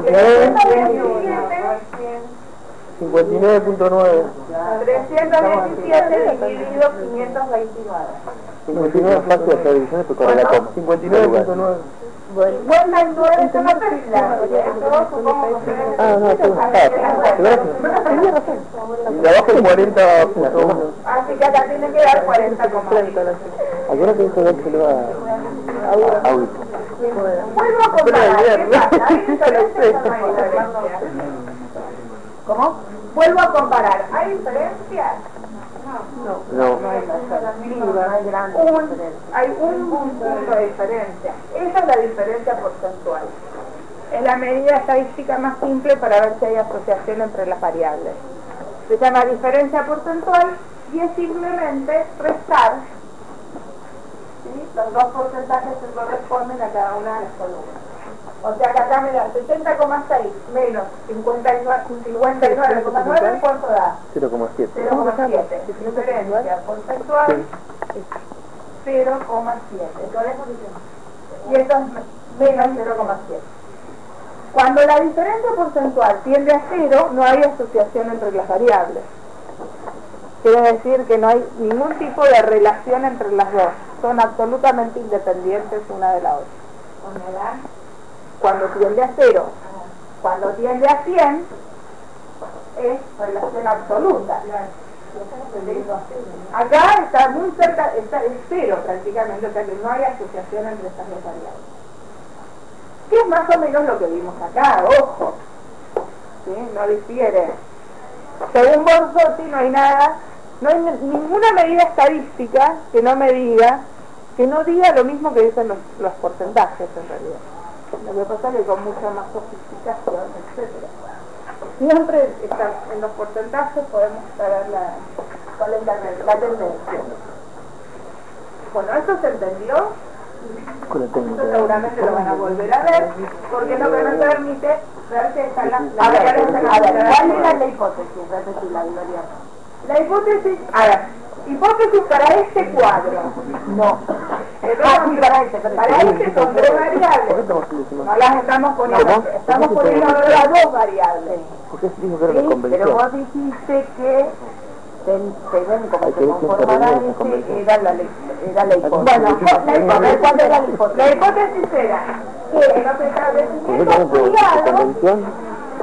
cincuenta y nueve punto nueve. trescientos diecisiete dividido quinientos veintinueve. cincuenta y nueve fácil de hacer divisiones porque ahora la coma. cincuenta y nueve punto nueve. Bueno, nueve, eso no sé si la eso supongo que... Ah, no, tengo tenía razón. Y de abajo cuarenta punto uno. Así que acá tiene que dar cuarenta coma seis. ¿A qué hora te dijo que lo va a auto? Vuelvo a comparar. ¿Qué pasa? ¿Hay diferencias o no hay diferencias? ¿Cómo? Vuelvo a comparar. ¿Hay diferencias? No. Un, hay un punto de diferencia. Esa es la diferencia porcentual. Es la medida estadística más simple para ver si hay asociación entre las variables. Se llama diferencia porcentual y es simplemente restar, ¿sí?, los dos porcentajes que corresponden a cada una de las columnas. O sea que acá me da setenta coma seis menos cincuenta y nueve coma nueve, ¿cuánto da? cero coma siete. cero coma siete. Diferencia porcentual cero coma siete. Y esto es menos cero coma siete. Cuando la diferencia porcentual tiende a cero, no hay asociación entre las variables. Quiere decir que no hay ningún tipo de relación entre las dos. Son absolutamente independientes una de la otra. Cuando tiende a cero, cuando tiende a cien, es relación absoluta. Acá está muy cerca, está, es cero prácticamente, o sea que no hay asociación entre estas dos variables. Que es más o menos lo que vimos acá, ojo, ¿sí? No difiere. Según Borzotti no hay nada, no hay ninguna medida estadística que no me diga, que no diga lo mismo que dicen los, los porcentajes en realidad. Lo que pasa es que con mucha más sofisticación, etcétera. Siempre está, en los porcentajes podemos saber la, cuál es la, la tendencia. Bueno, ¿esto se entendió? Esto seguramente lo van a volver a ver, porque es lo que me permite ver que están las... A ver, a ver, ¿cuál era la hipótesis? Repetir la Gloria. La hipótesis, a ver, hipótesis para este cuadro. No. Ah, sí, para este, para este son tres variables. No las estamos poniendo, estamos poniendo ahora dos variables. Porque dijo que era una Sí, convención. pero vos dijiste que ten, tener como Hay que que ver quién se conformara reúne en esa ese convención. era la, le- era la hipótesis. Bueno, la hipótesis, ¿cuál era la hipótesis? la hipótesis era que los Porque establecimientos también por privados convención,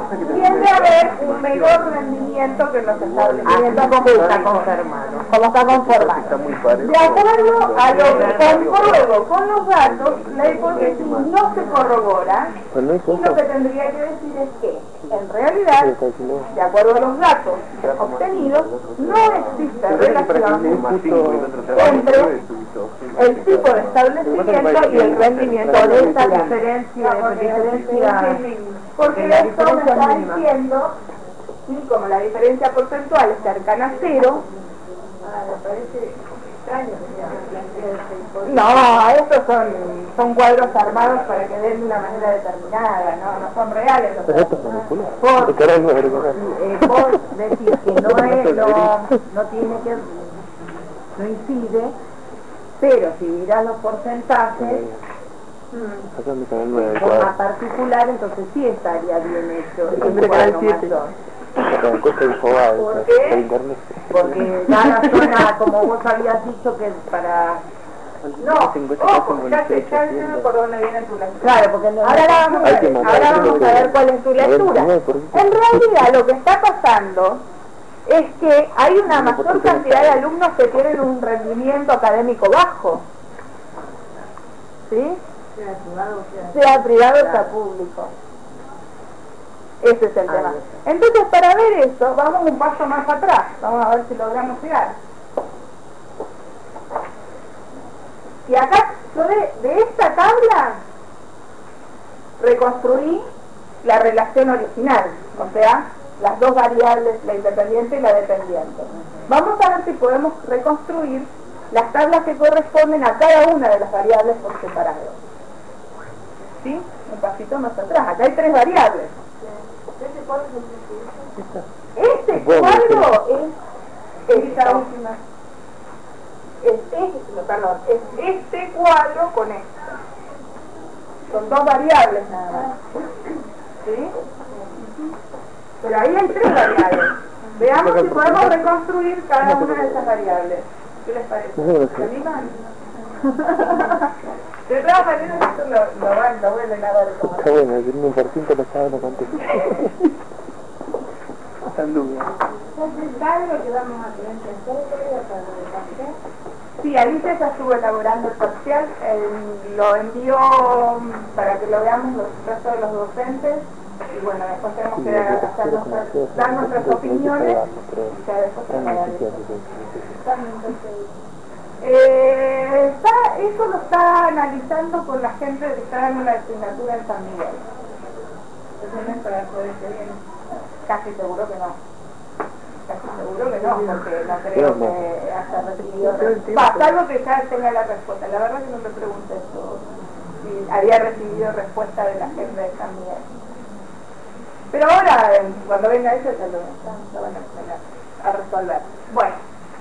tiende a haber un menor rendimiento que en los establecimientos públicos. Está conformado. Como está conformado. De acuerdo a lo que compruebo con los datos, la hipótesis no se corrobora, y lo que tendría que decir es que, en realidad, de acuerdo a los datos obtenidos, no existe relación entre el tipo de establecimiento y el rendimiento de esta diferencia, diferencia porque esto me está diciendo, ¿sí? Como la diferencia porcentual es cercana a cero. Ah, me parece extraño que se haya planteado esa hipótesis. No, estos son, son cuadros armados para que den de una manera determinada, no, no son reales los Pero esto datos. es manipulado. Por, Porque ahora no es verdad. eh, por decir que no, es, no, no tiene que, no incide, pero si miras los porcentajes, Acá me sale el nueve de del forma cuadro. particular, entonces sí estaría bien hecho el Tendría que haber cuadro siete. más dos. Acá en Costa de Infobae, ¿Por qué? por internet. Porque da la zona, como vos habías dicho, que para... No, ojo, ya sé, ya sé por dónde viene tu lectura. Claro, porque no... Ahora la vamos a Hay que ver, matar, ahora hay que vamos a matar. ver cuál es tu lectura. noventa y nueve por ciento. En realidad lo que está pasando es que hay una mayor cantidad de alumnos que tienen un rendimiento académico bajo. ¿Sí? Sea privado, sea. Sea privado o sea público. Ese es el Ah, tema. bien. Entonces, para ver eso, vamos un paso más atrás. Vamos a ver si logramos llegar. Y acá, yo de, de esta tabla, reconstruí la relación original. O sea, las dos variables, la independiente y la dependiente. Vamos a ver si podemos reconstruir las tablas que corresponden a cada una de las variables por separado. ¿Sí? Un pasito más atrás. Acá hay tres variables. ¿Ese cuadro es el que Este Bueno, cuadro es esta última. Es este, no, perdón, es este cuadro con este. Son dos variables nada más. ¿Sí? Pero ahí hay tres variables. Veamos si podemos reconstruir cada una de esas variables. ¿Qué les parece? ¿Se animan? De todas maneras, esto lo, lo, van, lo vuelven a ver como... Está bueno, el uno por ciento lo estaba no contento. Está en duda. es algo que vamos a tener que hacer todavía para lo del parcial? Sí, Alicia ya estuvo elaborando el parcial, eh, lo envió para que lo veamos los restos de los docentes y bueno, después tenemos que hacer nuestras, dar nuestras opiniones y ya después se va a dar eso. Eh, está, eso lo está analizando con la gente que está dando la asignatura en San Miguel. Entonces no es para el jueves que viene. Casi seguro que no. Casi seguro que no, porque no creo que haya recibido respuesta. Salvo que ya tenga la respuesta. La verdad que no me pregunté eso, si había recibido respuesta de la gente de San Miguel. Pero ahora, cuando venga eso, ya lo, lo van a empezar a resolver. Bueno.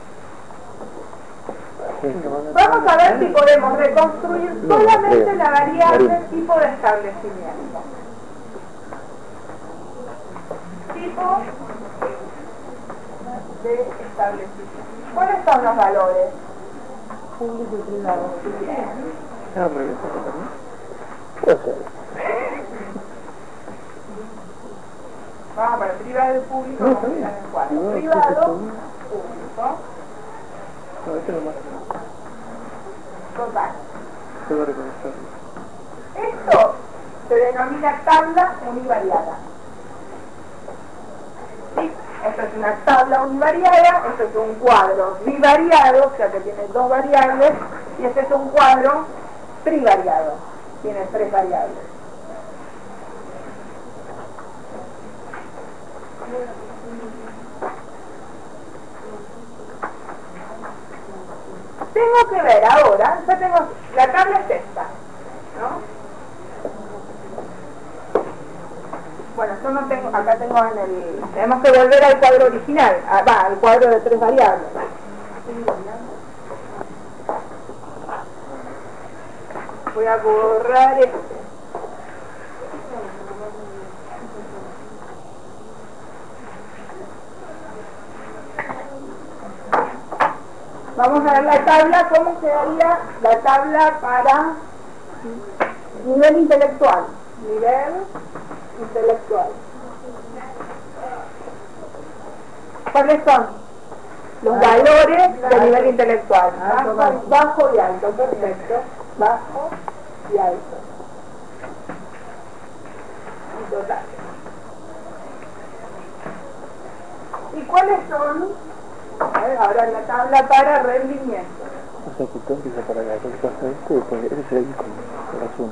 Vamos a ver si podemos reconstruir solamente la variable tipo de establecimiento. Tipo de establecimiento. ¿Cuáles son los valores? Público y privado. Ah, regresar también. Puede ser. Vamos a ver, privado y público, No, vamos a está mirar bien. en cuatro. No, Privado, sí, sí, sí. público, No, este no más. total. Puedo reconocerlo. Esto se denomina tabla univariada. ¿Sí? Esto es una tabla univariada, esto es un cuadro bivariado, o sea que tiene dos variables, y este es un cuadro trivariado, tiene tres variables. Tengo que ver ahora, ya tengo, la tabla es esta, ¿no? Bueno, yo no tengo, acá tengo en el, tenemos que volver al cuadro original, ah, va, al cuadro de tres variables. Voy a borrar este. Vamos a ver la tabla, cómo quedaría la tabla para nivel intelectual. Nivel intelectual. ¿Cuáles son? Los valores del nivel intelectual. Bajo, bajo y alto, perfecto. Bajo y alto. Y total. ¿Y cuáles son? A ver, ahora la tabla para rendimiento. O sea, que todo empieza para acá, entonces pasa esto y después ese es el icono, el azul.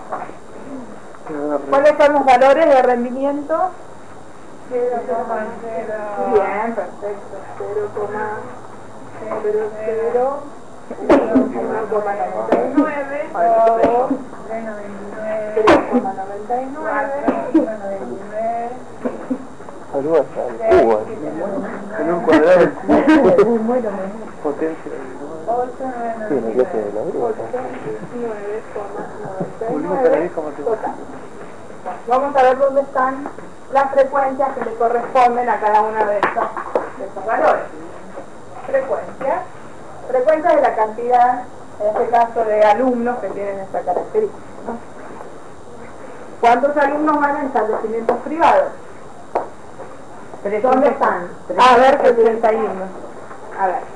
¿Cuáles son los valores de rendimiento? cero coma cero. Bien, perfecto. cero coma cero cero uno coma noventa y nueve o tres coma noventa y nueve. Saludos al cubo, en un cuadrado potencia tiene clase de la nueve coma noventa y nueve total. Vamos a ver dónde están las frecuencias que le corresponden a cada uno de estos, de estos valores. Frecuencias. Frecuencia de la cantidad, en este caso, de alumnos que tienen esta característica, ¿no? ¿Cuántos alumnos van en establecimientos privados? ¿Dónde están? A ver, trescientos ochenta y uno. A ver.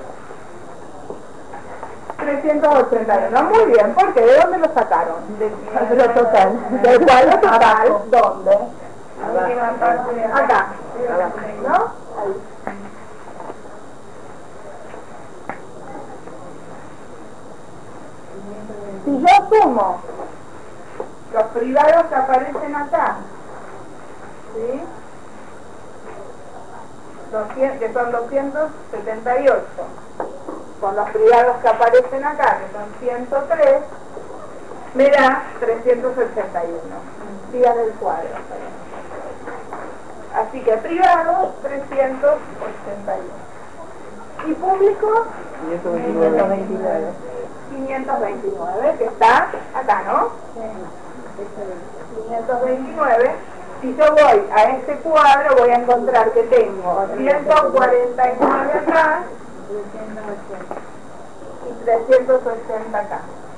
trescientos ochenta y uno. Muy bien, ¿por qué? ¿De dónde lo sacaron? Del cuadro total. ¿Del cuadro total? ¿Dónde? Acá. ¿No? Ahí. Si yo sumo los privados que aparecen acá, ¿sí? que son doscientos setenta y ocho, con los privados que aparecen acá, que son ciento tres, me da trescientos ochenta y uno, días del cuadro. Así que privados, trescientos ochenta y uno. ¿Y público? quinientos veintinueve. quinientos veintinueve, que está acá, ¿no? quinientos veintinueve. Si yo voy a este cuadro, voy a encontrar que tengo ciento cuarenta y nueve acá y trescientos ochenta acá.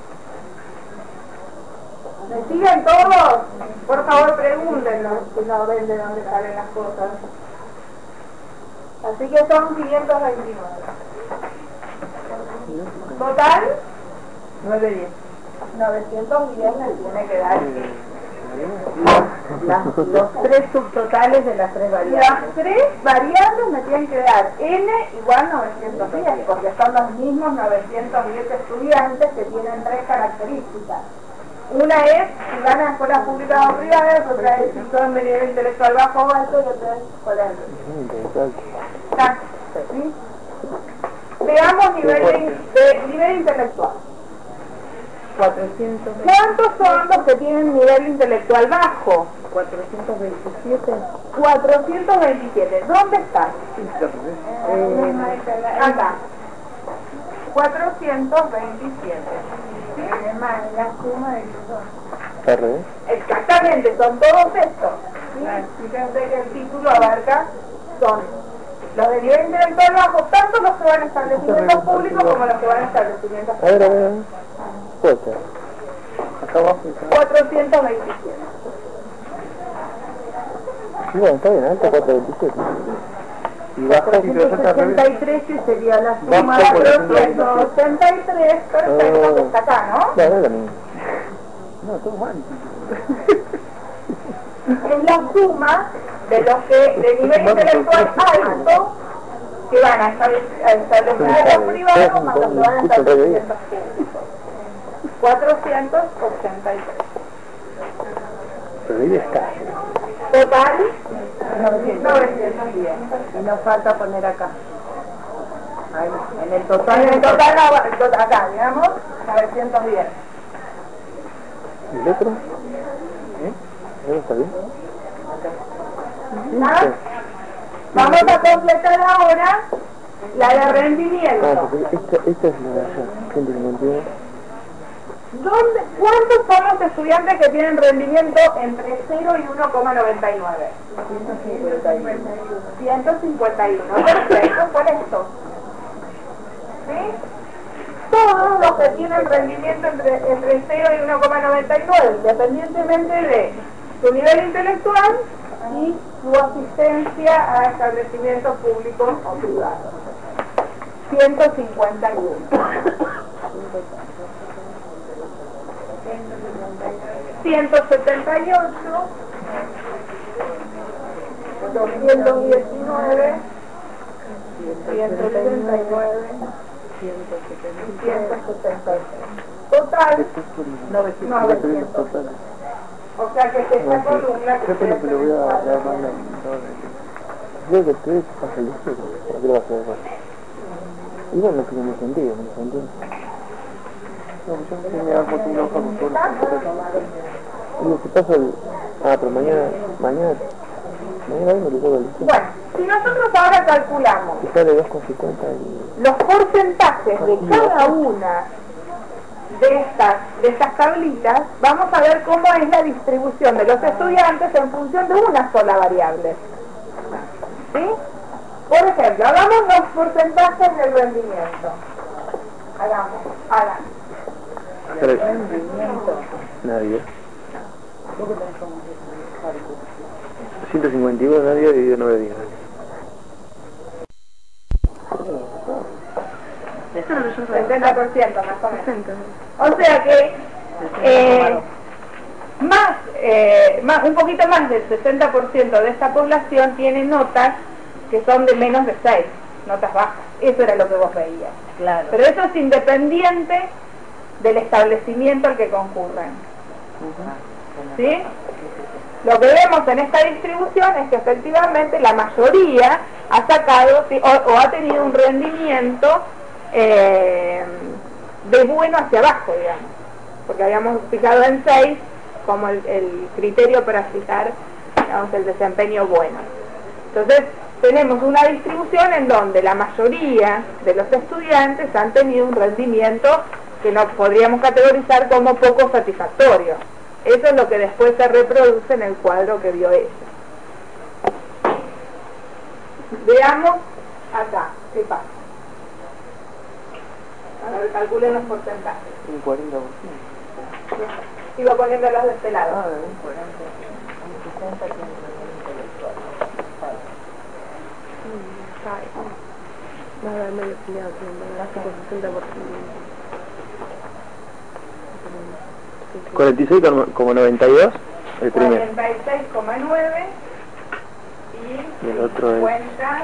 ¿Me siguen todos? Por favor, pregúntenos si no ven de dónde salen las cosas. Así que son quinientos veintinueve. ¿Total? novecientos diez. novecientos diez me tiene que dar Las, los tres subtotales de las tres variables. Las tres variables me tienen que dar n igual novecientos diez, porque son los mismos novecientos diez estudiantes que tienen tres características. Una es si van a escuelas públicas o privadas, otra es si son de nivel intelectual bajo o alto, y otra es escuela de Exacto. ¿Sí? Veamos nivel de, de nivel intelectual. cuatrocientos ¿Cuántos son los que tienen nivel intelectual bajo? cuatrocientos veintisiete. cuatrocientos veintisiete. ¿Dónde están? Eh, Acá. cuatrocientos veintisiete. ¿Sí? Además, la suma de los dos. ¿Al revés? Exactamente, son todos estos. ¿Sí? Fíjense que el título abarca, son los de nivel intelectual bajo, tanto los que van a establecimientos públicos como los que van a establecimientos A ver, a ver, a privados. ver. Puede ser. Acá abajo. cuatrocientos veintisiete. Sí, bueno, está bien, alta cuatrocientos veintisiete. Y baja cuatrocientos ochenta y tres que sería la suma Bajo de cuatrocientos ochenta y tres, perfecto, que está acá, ¿no? Claro, es la misma. No, todo mal. Es la suma de los que de nivel intelectual alto que van a establecimientos privados más los que van a establecimientos públicos. cuatrocientos ochenta y tres. Pero ahí está. Total, novecientos diez. Y nos falta poner acá. Ahí, en el total. en el total, el total acá, digamos, novecientos diez. ¿Y el otro? ¿Eh? ¿Eso está bien? ¿Ah? Vamos a completar ahora la de Ah, rendimiento. porque esta, esta es la de allá, ciento cincuenta y uno. ¿Dónde, ¿Cuántos son los estudiantes que tienen rendimiento entre cero y uno coma noventa y nueve? ciento cincuenta y uno. Perfecto, ¿cuál es esto? ¿Sí? Todos los que tienen rendimiento entre, entre cero y uno coma noventa y nueve, independientemente de su nivel intelectual y su asistencia a establecimientos públicos o privados. ciento cincuenta y uno. ciento setenta y ocho, doscientos diecinueve, ciento ochenta y nueve y ciento setenta y seis. Total, novecientos. O sea que esta columna que Creo que lo voy a dar más creo que ustedes pasan el deseo, ¿por qué lo vas a hacer? Igual no tiene ni sentido, ¿me entiendes? No, yo no sé, me hago una hoja con todo lo que pasa el... Ah, pero mañana, mañana, mañana mismo le toca el deseo. Bueno, si nosotros ahora calculamos Y sale dos con cincuenta y... los porcentajes de cada una de estas, de estas tablitas, vamos a ver cómo es la distribución de los estudiantes en función de una sola variable. ¿Sí? Por ejemplo, hagamos los porcentajes del rendimiento. Hagamos, hagan. Rendimiento. Nadie. ciento cincuenta y uno nadie dividido nueve días. setenta por ciento más o menos. O sea que eh, más, eh, más, un poquito más del sesenta por ciento de esta población tiene notas que son de menos de seis, notas bajas. Eso era lo que vos veías. Claro. Pero eso es independiente del establecimiento al que concurren. ¿Sí? Lo que vemos en esta distribución es que efectivamente la mayoría ha sacado ¿sí? o, o ha tenido un rendimiento eh, de bueno hacia abajo, digamos, porque habíamos fijado en seis como el, el criterio para fijar, digamos, el desempeño bueno. Entonces tenemos una distribución en donde la mayoría de los estudiantes han tenido un rendimiento que nos podríamos categorizar como poco satisfactorio. Eso es lo que después se reproduce en el cuadro que vio ella. Veamos acá, ¿qué pasa? A ver, calculen los porcentajes. Un cuarenta por ciento. Sigo poniéndolos de este lado. Ah, un cuarenta. Un sesenta tiene intelectual. Nada, medio peleado, tiene un sesenta por ciento. cuarenta y seis coma noventa y dos el primero. cuarenta y seis coma nueve y, Y el otro es... cincuenta,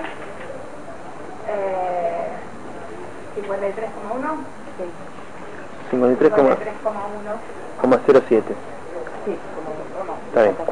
eh, cincuenta y tres coma uno. cincuenta y tres coma cero siete. Sí, como Está bien.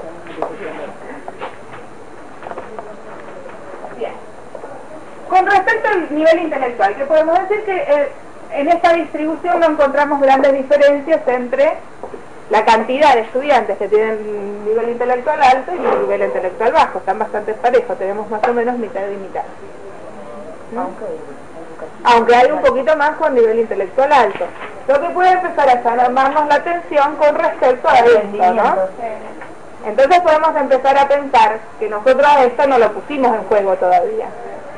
Bien. Con respecto al nivel intelectual, que podemos decir que eh, en esta distribución no encontramos grandes diferencias entre la cantidad de estudiantes que tienen nivel intelectual alto y nivel intelectual bajo. Están bastante parejos, tenemos más o menos mitad y mitad. ¿No? Aunque hay un poquito más con nivel intelectual alto. Lo que puede empezar a llamarnos la atención con respecto a esto, ¿no? Entonces podemos empezar a pensar que nosotros esto no lo pusimos en juego todavía.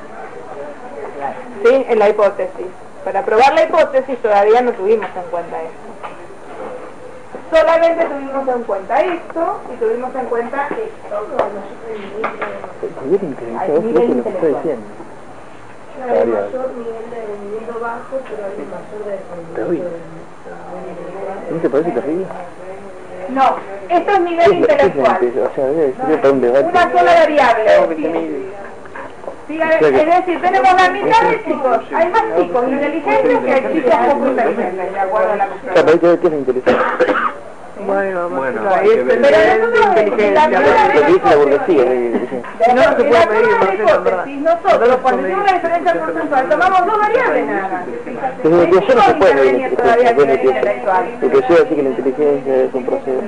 ¿Sí? En la hipótesis. Para probar la hipótesis todavía no tuvimos en cuenta esto. Solamente tuvimos en cuenta esto y tuvimos en cuenta esto. El nivel intelectual es lo que lo que estoy diciendo. Hay mayor nivel de rendimiento bajo, pero hay mayor de rendimiento. ¿No te parece terrible? No, esto es nivel intelectual. O sea, debe ser para un debate. Una sola variable. Sí, es decir, tenemos la mitad de chicos, hay más chicos inteligentes que hay chicos poco inteligentes, de acuerdo a la O sea, parece que es inteligente. Bueno, Bueno, hay que ver pero nosotros de inteligencia. Lo que dice la burguesía. eh, No se puede medir, la Marcelo, en verdad. hipótesis, nosotros cuando hicimos la diferencia porcentual tomamos dos variables nada más. Pero lo que yo no se puede medir la Todavía inteligencia. nivel intelectual. Lo que yo decir que la inteligencia es un proceso.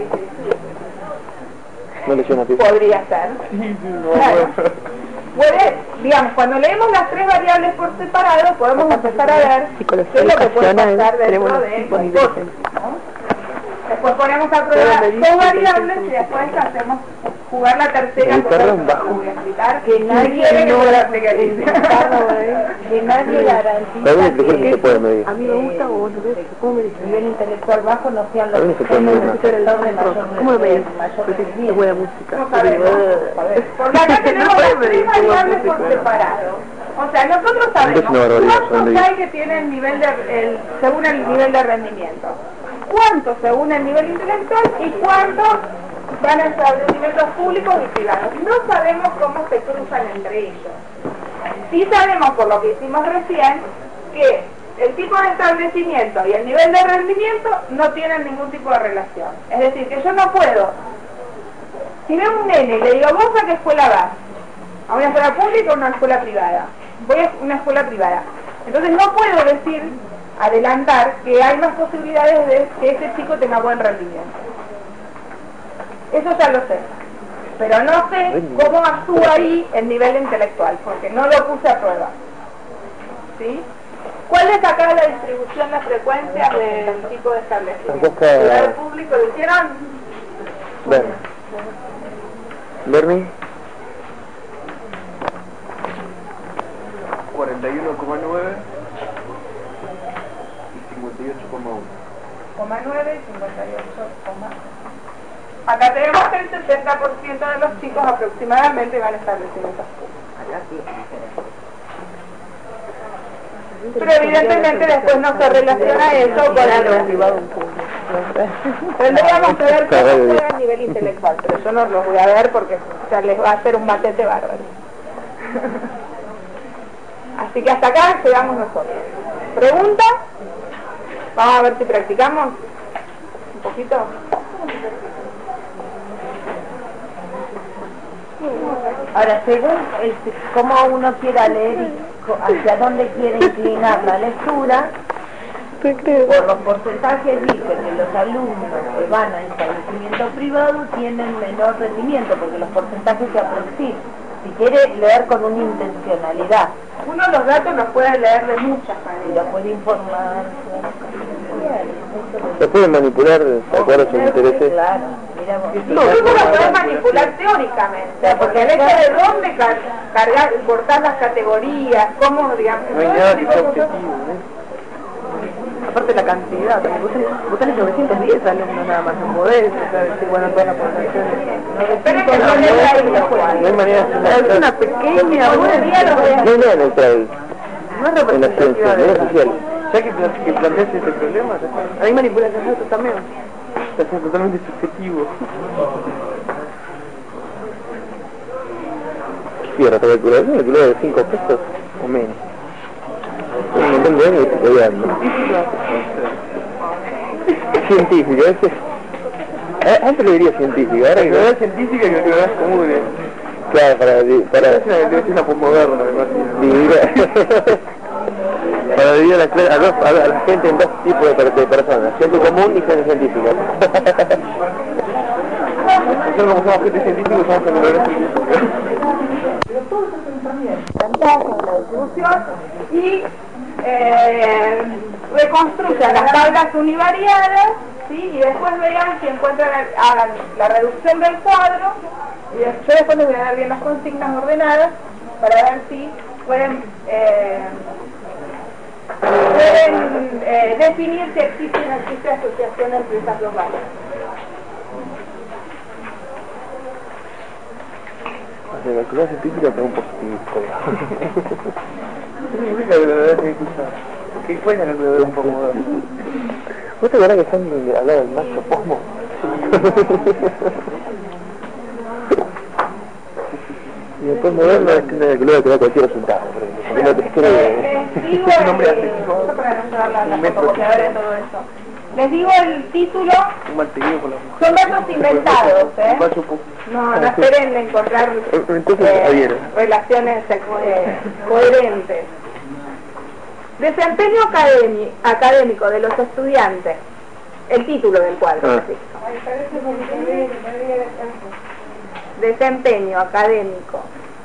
No le suena a ti. Podría ser. Claro. Puede, digamos, cuando leemos las tres variables por separado, podemos empezar a ver qué es lo que puede pasar dentro de la hipótesis, ¿no? Después ponemos a prueba dos variables y después hacemos jugar la tercera. El carro en bajo. Voy a explicar Que nadie quiere que no yo la explique. que nadie garantiza También te que se puede medir. a mí me gusta o vos lo ves, ¿cómo me dice? Nivel intelectual bajo no sean los A mí que se puede tienen medir el sector de mayor ¿Cómo lo medís? mayor Es rendimiento. buena música. No sabemos. Porque acá tenemos No las puede tres medir como variables por música. separado. O sea, nosotros sabemos Es una barbaridad, son cuántos de- hay que tienen nivel de, el, según el nivel de rendimiento, cuántos según el nivel intelectual y cuántos van a establecimientos públicos y privados. No sabemos cómo se cruzan entre ellos. Sí sabemos, por lo que hicimos recién, que el tipo de establecimiento y el nivel de rendimiento no tienen ningún tipo de relación. Es decir, que yo no puedo, si veo un nene y le digo, ¿vos a qué escuela vas? ¿A una escuela pública o a una escuela privada? Voy a una escuela privada. Entonces no puedo decir, adelantar, que hay más posibilidades de que ese chico tenga buen rendimiento. Eso ya lo sé. Pero no sé cómo actúa ahí el nivel intelectual, porque no lo puse a prueba. ¿Sí? ¿Cuál es acá la distribución de frecuencias del tipo de establecimiento? Acá está- ¿Ciudad público lo hicieron? Ver. Bernie. cuarenta y uno coma nueve y cincuenta y ocho coma uno. Coma nueve y cincuenta y ocho coma uno. Acá tenemos que el setenta por ciento de los chicos aproximadamente van a establecimientos públicos. Acá sí. Pero evidentemente después no se relaciona eso con el privado un poco. Tendríamos que ver cómo juega a nivel intelectual, pero yo no los voy a ver porque ya les va a hacer un matete bárbaro. Así que hasta acá llegamos nosotros. ¿Pregunta? Vamos a ver si practicamos un poquito. Ahora, según el, cómo uno quiera leer y co- hacia dónde quiere inclinar la lectura, por los porcentajes dice que los alumnos que van a establecimiento privado tienen menor rendimiento, porque los porcentajes se aproximan. Si quiere leer con una intencionalidad, Uno los datos los puede leer de muchas y lo maneras. puede informar. Se puede manipular de acuerdo a sus intereses. Claro, mira vos. No, eso lo podés manipular teóricamente, porque el hecho de dónde car cargar, cortar las categorías, cómo, digamos... No hay todo nada ese que tipo sea de cosas. objetivo, ¿eh? Aparte la cantidad, también vos tenés, vos tenés novecientos diez alumnos nada más, no podés, o sea, decir, bueno, toda la población. Esperen que no les da el igual. No hay manera de Es una pequeña Hoy en día los voy a- No hay nada neutral no es en la representativa ciencia, de no es social. Ya que, plan- que planteas ese problema, ya está. Hay manipulación de datos también. O sea, es totalmente subjetivo. Sí, la calculadora, una calculadora de cinco pesos o menos. Un montón de años y estoy estudiando. Científica, ese. Eh, Antes lo diría científica, ahora La que... es científica y la actividad común. Claro, para... para Es una, debe ser una posmoderna, me imagino. dividir... para dividir a la, cla- a, dos- a la- a la gente en dos tipos de, per- de personas, gente común y gente científica. Nosotros como somos gente científica, somos generadores científicos. la distribución y eh, reconstruyan las tablas univariadas, ¿sí? Y después vean si encuentran, hagan la reducción del cuadro y yo después les voy a dar bien las consignas ordenadas para ver si pueden, eh, pueden eh, definir si existe o no existe asociación entre esas dos variables. La calculadora científica tengo un positivo. ¿Qué significa que la verdad que escuchar? ¿Qué fue la calculadora un poco moderna? ¿Vos te acordás que están hablando del macho posmo? Y después moderno es una calculadora que da cualquier resultado, por ejemplo. No te escribe. Les digo Es un nombre el- artístico. yo para no llevar la- la Un método. fotocopiadora de todo eso. Les digo el título, Un mantenido por la son datos inventados, ¿eh? Macho poco. No, no esperen de encontrar Entonces, eh, adhiero. relaciones eh, coherentes. Desempeño académi- académico de los estudiantes. El título del cuadro. Ah. sí. Desempeño académico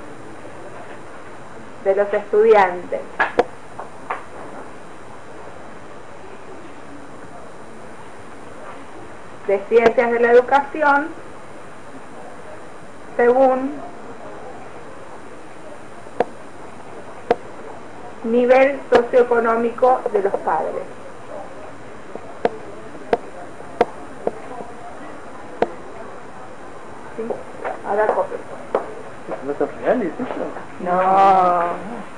de los estudiantes de Ciencias de la Educación según nivel socioeconómico de los padres. ¿Sí? Ahora copio. ¿No son reales eso? No.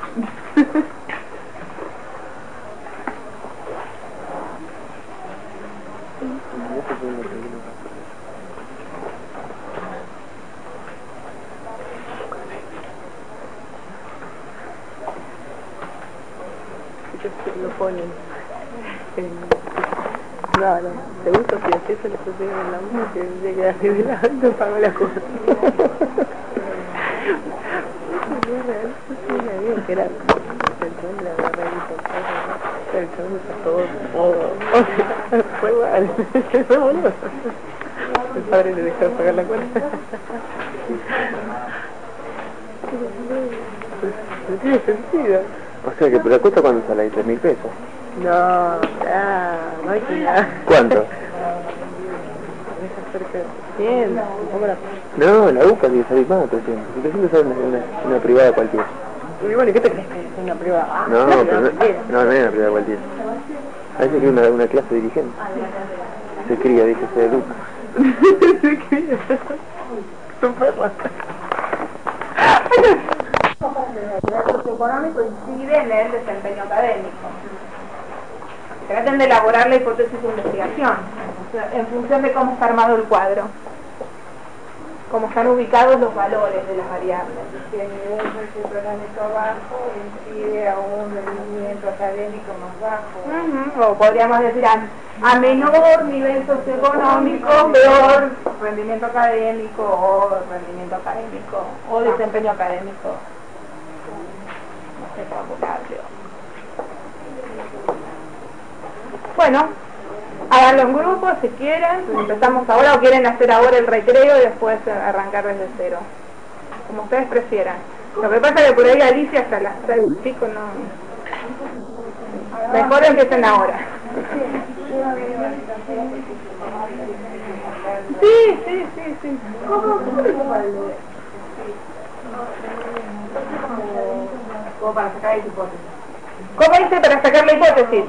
Lo ponen en... No, no, según Sofía, si eso le pusieron en la música, se queda revelando, pagó la cosa. No es real, sí, la digo que era el chabón la agarra y por el chabón está todo, todo, fue igual, fue boludo. El padre le dejó pagar la cuenta. No tiene sentido. O sea que, pero la cuesta cuánto sale, tres mil pesos. No, ah, no hay que nada. ¿Cuánto? Cerca de cien, No, la U C A tiene que salir más de trescientos. trescientos sale una, una, una privada cualquiera. Y bueno, ¿qué te crees que es una privada? No, pero no, no, no es una privada cualquiera. Ahí se cría una, una clase dirigente. Se cría, dice, se educa. Se cría. Son perras. El nivel socioeconómico incide en el desempeño académico. Traten de elaborar la hipótesis de investigación en función de cómo está armado el cuadro, cómo están ubicados los valores de las variables. Si el nivel socioeconómico bajo incide a un rendimiento académico más bajo. Uh-huh. O podríamos decir a, a menor nivel socioeconómico, peor rendimiento académico o rendimiento académico o desempeño académico. No sé, vocabulario. Bueno, háganlo en grupo si quieren, empezamos ahora o quieren hacer ahora el recreo y después arrancar desde cero, como ustedes prefieran. Lo que pasa es que por ahí Alicia hasta las seis, chicos, no. Mejor empiecen ahora. Sí, sí, sí, sí. Como para sacar esa hipótesis. ¿Cómo hice para sacar la hipótesis?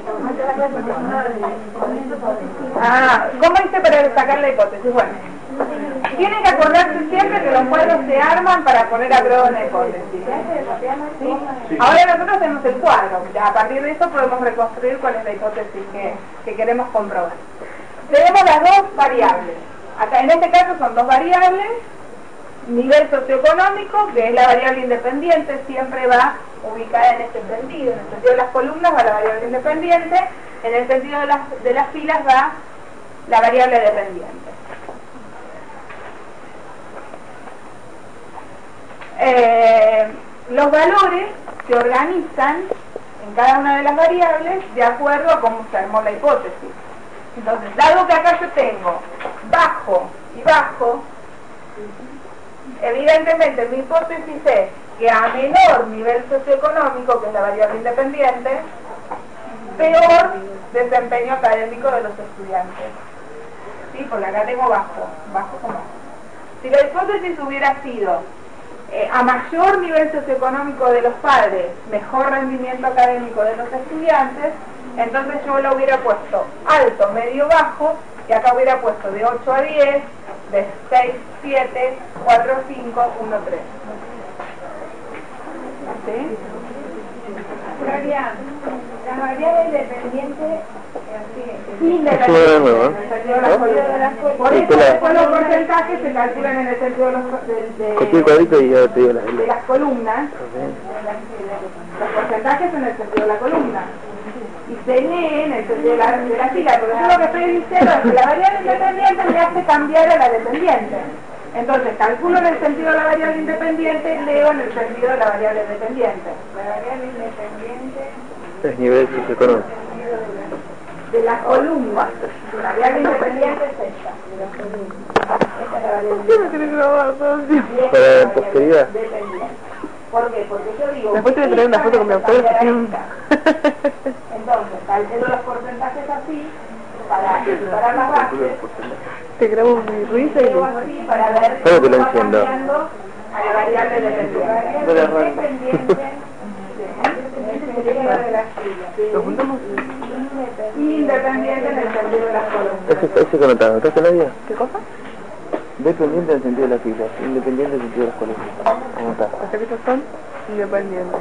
Ah, ¿cómo hice para sacar la hipótesis? Bueno, tienen que acordarse siempre que los cuadros se arman para poner a prueba una hipótesis. ¿Sí? Ahora nosotros tenemos el cuadro, a partir de eso podemos reconstruir cuál es la hipótesis que, que queremos comprobar. Tenemos las dos variables. Acá en este caso son dos variables. Nivel socioeconómico, que es la variable independiente, siempre va ubicada en este sentido. En el sentido de las columnas va la variable independiente, en el sentido de las, de las filas va la variable dependiente. Eh, los valores se organizan en cada una de las variables de acuerdo a cómo se armó la hipótesis. Entonces, dado que acá yo tengo bajo y bajo, evidentemente mi hipótesis es que a menor nivel socioeconómico, que es la variable independiente, peor desempeño académico de los estudiantes. ¿Sí? Porque acá tengo bajo, bajo con bajo. Si la hipótesis hubiera sido eh, a mayor nivel socioeconómico de los padres, mejor rendimiento académico de los estudiantes, entonces yo lo hubiera puesto alto, medio, bajo, y acá hubiera puesto de ocho a diez, de seis, siete, cuatro, cinco, uno, tres. ¿Sí? Gloria, las variables dependientes por eso después los porcentajes se calculan en el sentido de los, de, de, Copio el cuadrito y ya te digo la de las columnas. Los porcentajes en el sentido de la columna. Y se lee en el sentido de la, de la fila, porque yo lo que estoy diciendo es que la variable independiente me hace cambiar a la dependiente. Entonces calculo en el sentido de la variable independiente, leo en el sentido de la variable dependiente. La variable independiente es nivel socioeconómico. De las columnas. La variable independiente es esta, de las columnas. Esta es la variable independiente. Para la posteridad. ¿Por qué? Porque yo digo... Después te voy a traer una foto con mi autor. Entonces, calculo los porcentajes así, para separar las bases. Te grabo mi risa y Luego así para ver ¿Cómo te lo va enciendo? cambiando a la variable de No le arranco. dependiente de la silla. ¿lo juntamos? Independiente en el sentido de las columnas. Ese, ese conotado, ¿notaste, Nadia? ¿Qué cosa? Dependiente del sentido de las filas, independiente del sentido de las columnas. ¿Cómo está? O sea que estos son independientes.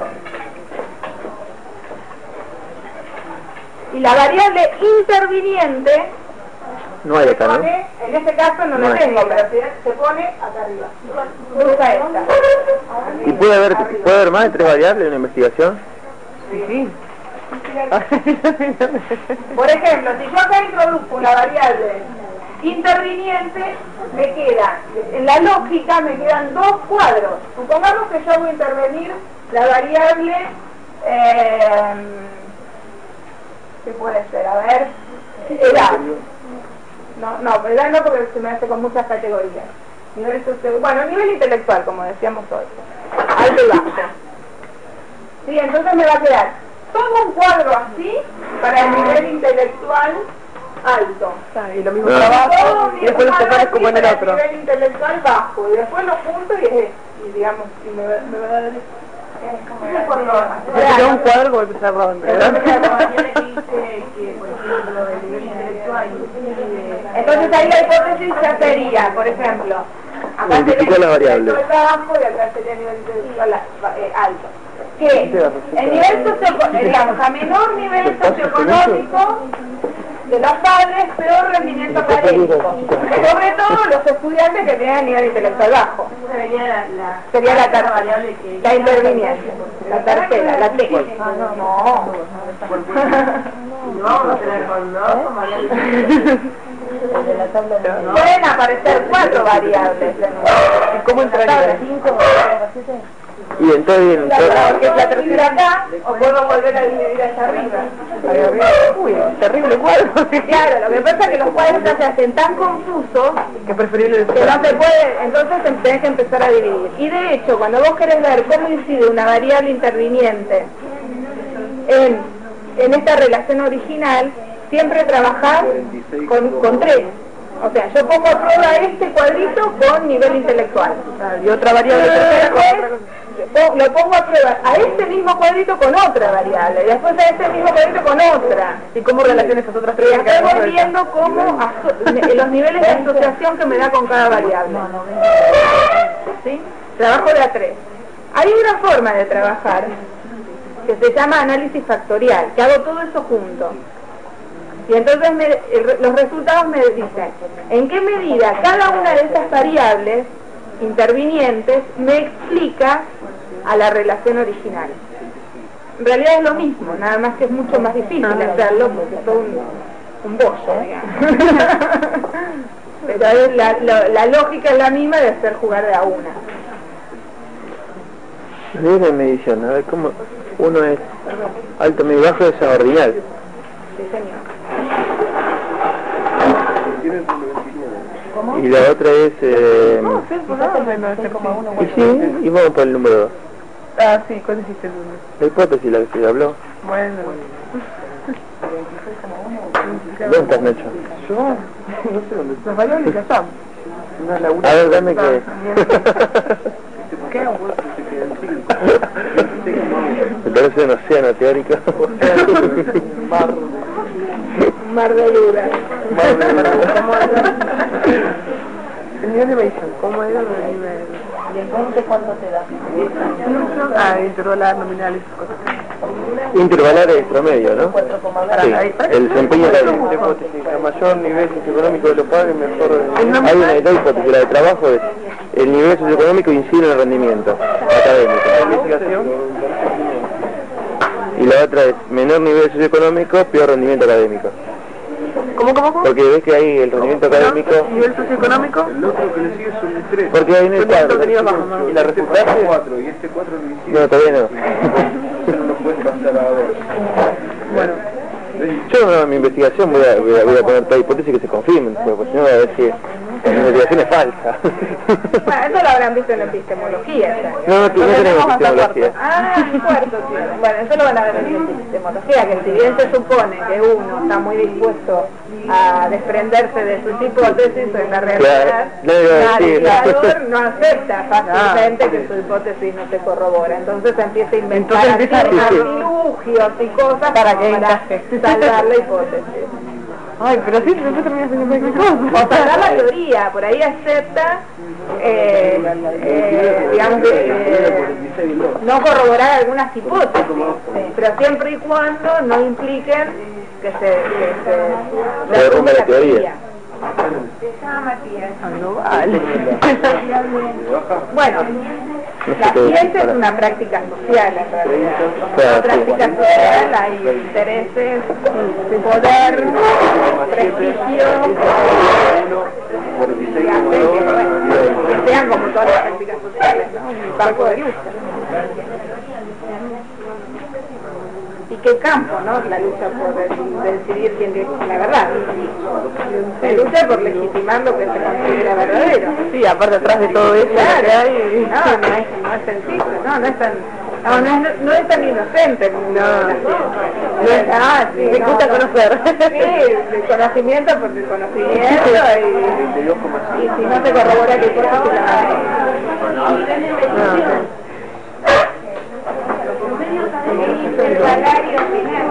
Y la variable interviniente No hay se acá, ¿no? pone, en este caso no No la hay. tengo, pero se, se pone acá arriba. Usa esta. ¿Y puede haber, puede haber más de tres variables en una investigación? Sí, sí. Por ejemplo, si yo acá introduzco una variable interviniente, me queda, en la lógica me quedan dos cuadros. Supongamos que yo voy a intervenir la variable, eh, ¿qué puede ser? A ver, edad. No, no, edad no, porque se me hace con muchas categorías. Nivel socio- bueno, nivel intelectual, como decíamos hoy. Alto y bajo. Sí, entonces me va a quedar todo un cuadro así para el nivel intelectual alto. Ah, y lo mismo Ah. trabajo Todo un y después los cuadro separas así como en el para otro. nivel intelectual bajo. Y después lo junto y es, y digamos, y me, va- me va a dar... Es por lo- Si te da un cuadro como el pizarrón, ¿verdad? Entonces ahí la hipótesis ya sería, por ejemplo, acá Identificar sería las nivel variables. intelectual bajo y acá sería nivel intelectual eh, alto. Que el nivel socioeconómico, digamos, a menor nivel socioeconómico de los padres, peor rendimiento académico. Sobre todo los estudiantes que tienen nivel intelectual bajo. Sería la, la, Sería la tercera variable que... la interviniente, la tercera, la T. No, no. No vamos a tener con dos con variables. Pueden aparecer cuatro variables. ¿Y cómo entraría? Y entonces, entonces Porque es la tercera acá, o puedo volver a dividir hacia arriba. Ahí arriba. Uy, terrible cuadro. Claro, lo que pasa es que los cuadros ya se hacen tan confusos Que preferible que no se puede, entonces tenés que empezar a dividir. Y de hecho, cuando vos querés ver cómo incide una variable interviniente en, en esta relación original, siempre trabajás con, con tres. O sea, yo pongo a prueba este cuadrito con nivel intelectual. Y otra variable tercera con otra cosa. Po- lo pongo a prueba a este mismo cuadrito con otra variable, y después a este mismo cuadrito con otra. ¿Y cómo relaciones esas otras Y tres que después quedan voy sueltas? viendo cómo aso- los niveles de asociación que me da con cada variable. ¿Sí? Trabajo de a tres. Hay una forma de trabajar que se llama análisis factorial, que hago todo eso junto. Y entonces me- el- los resultados me dicen en qué medida cada una de estas variables intervinientes me explica a la relación original. En realidad es lo mismo, nada más que es mucho más difícil hacerlo porque es todo un, un bollo, digamos. Pero es la, la, la lógica es la misma de hacer jugar de a una. es de medición, a ver cómo uno es alto, medio bajo, es ordinal. Sí, señor. Y la otra es... Eh, No, sí, pues no, no, no, este como uno. y sí, y vamos por el número dos. Ah, sí, ¿cuál hiciste el uno? La hipótesis, la que se habló. Bueno. ¿Dónde estás, Nacho? Yo, no sé dónde. Las variables ya están. A ver, dame que... ¿Qué hago? Me parece un océano teórico. Mar. Mar de dudas. Mar de ¿Cómo era? El nivel de medición, ¿cómo era el nivel? ¿Y el veinte cuánto te da? Ah, intervalar, nominal, esas cosas. Intervalar es promedio, ¿no? cuatro coma Sí, veinte. el desempeño académico. A mayor nivel socioeconómico de los padres, mejor... Hay una de hipótesis, la de trabajo es el nivel socioeconómico incide en el rendimiento académico. Y la otra es menor nivel socioeconómico, peor rendimiento académico. ¿Cómo, cómo, cómo? Porque ves que ahí el rendimiento académico... ¿Nivel socioeconómico? El otro que le sigue son el tres. Porque ahí en el Son estos cuadro... tenidos bajos, ¿no? Y la Este resultante... pasa cuatro y este cuatro lo hicieron. No, todavía no. Pero no puedes pasar a dos. Bueno. Yo en mi investigación voy a, voy a, voy a poner toda hipótesis que se confirmen, porque si no voy a ver si La investigación es falsa. Bueno, eso lo habrán visto en la epistemología. ¿sabes? No, no, no tenemos epistemología. Ah, en cuarto, sí. Bueno, eso lo van a ver en la epistemología, que si bien se supone que uno está muy dispuesto a desprenderse de sus hipótesis, en la realidad, el investigador no acepta fácilmente que su hipótesis no se corrobora. Entonces empieza a inventar artilugios y cosas para que salvar la hipótesis. Ay, pero sí, después termina siendo cualquier cosa. O salvar la teoría, por ahí acepta, eh, eh, digamos, eh, no corroborar algunas hipótesis, pero siempre y cuando no impliquen que se, que se derrumbe la teoría. Se llama Matías. No vale. Bueno, la ciencia es una práctica social en realidad. Una práctica social, hay intereses, poder, prestigio, que hacen que, bueno, que sean como todas las prácticas sociales, ¿no? Un campo de lucha. Y qué campo, ¿no? La lucha por decidir quién dice la verdad. Se lucha por legitimar lo que se considera verdadero. Sí, aparte atrás de todo eso, claro, que hay... no, no es, no es sencillo, no, no es tan, no, no es, no es tan inocente el mundo de la ciencia. No es, ah, sí, me no, gusta no. conocer. Sí, el conocimiento por el conocimiento y, y si no te corrobora que por eso El salario final.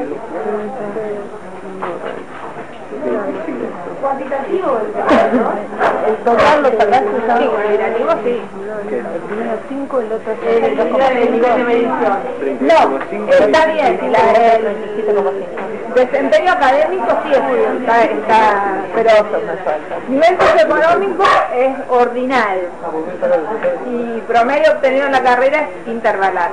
Cuantitativo El total lo sacaste ya. sí, cualitativo sí. El primero cinco, el otro El, el, el nivel de medición. No, está bien, si la, el veintisiete coma cinco. desempeño académico sí es, está, está, pero nivel socioeconómico es ordinal y promedio obtenido en la carrera es intervalar.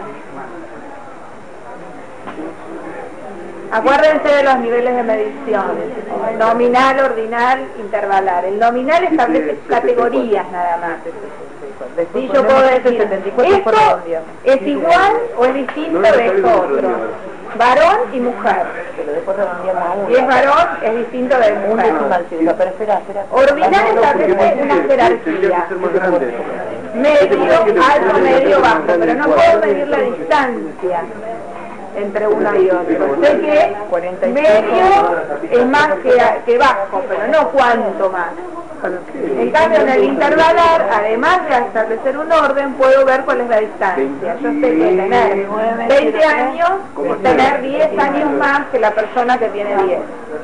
Acuérdense de los niveles de medición, nominal, ordinal, intervalar. El nominal establece categorías nada más. Sí, yo puedo decir, esto es igual o es distinto de esto otro. Varón y mujer. Si es varón, es distinto de mujer. Pero espera, espera. Ordinal establece una jerarquía. Medio, alto, medio, bajo. Pero no puedo medir la distancia entre uno y otro. Sé que medio es más que, que bajo, pero no cuánto más. En cambio, en el intervalar, además de establecer un orden, puedo ver cuál es la distancia. Yo sé que tener veinte años es tener diez años más que la persona que tiene diez.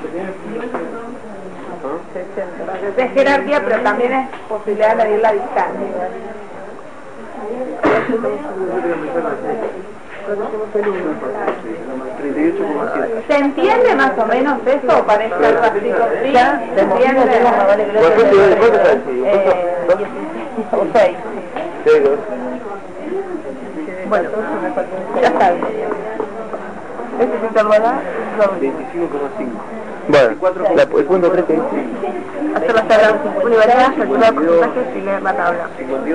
Entonces es jerarquía, pero también es posibilidad de medir la distancia. ¿Se entiende más o menos eso? ¿O parece algo así? ¿Sí? ¿Se entiende? O seis. Bueno, ya está. Este es intervalar, veinticinco coma cinco. Bueno, la, el punto tres que dice. hacer las tablas univariadas, calcular porcentajes y leer la tabla.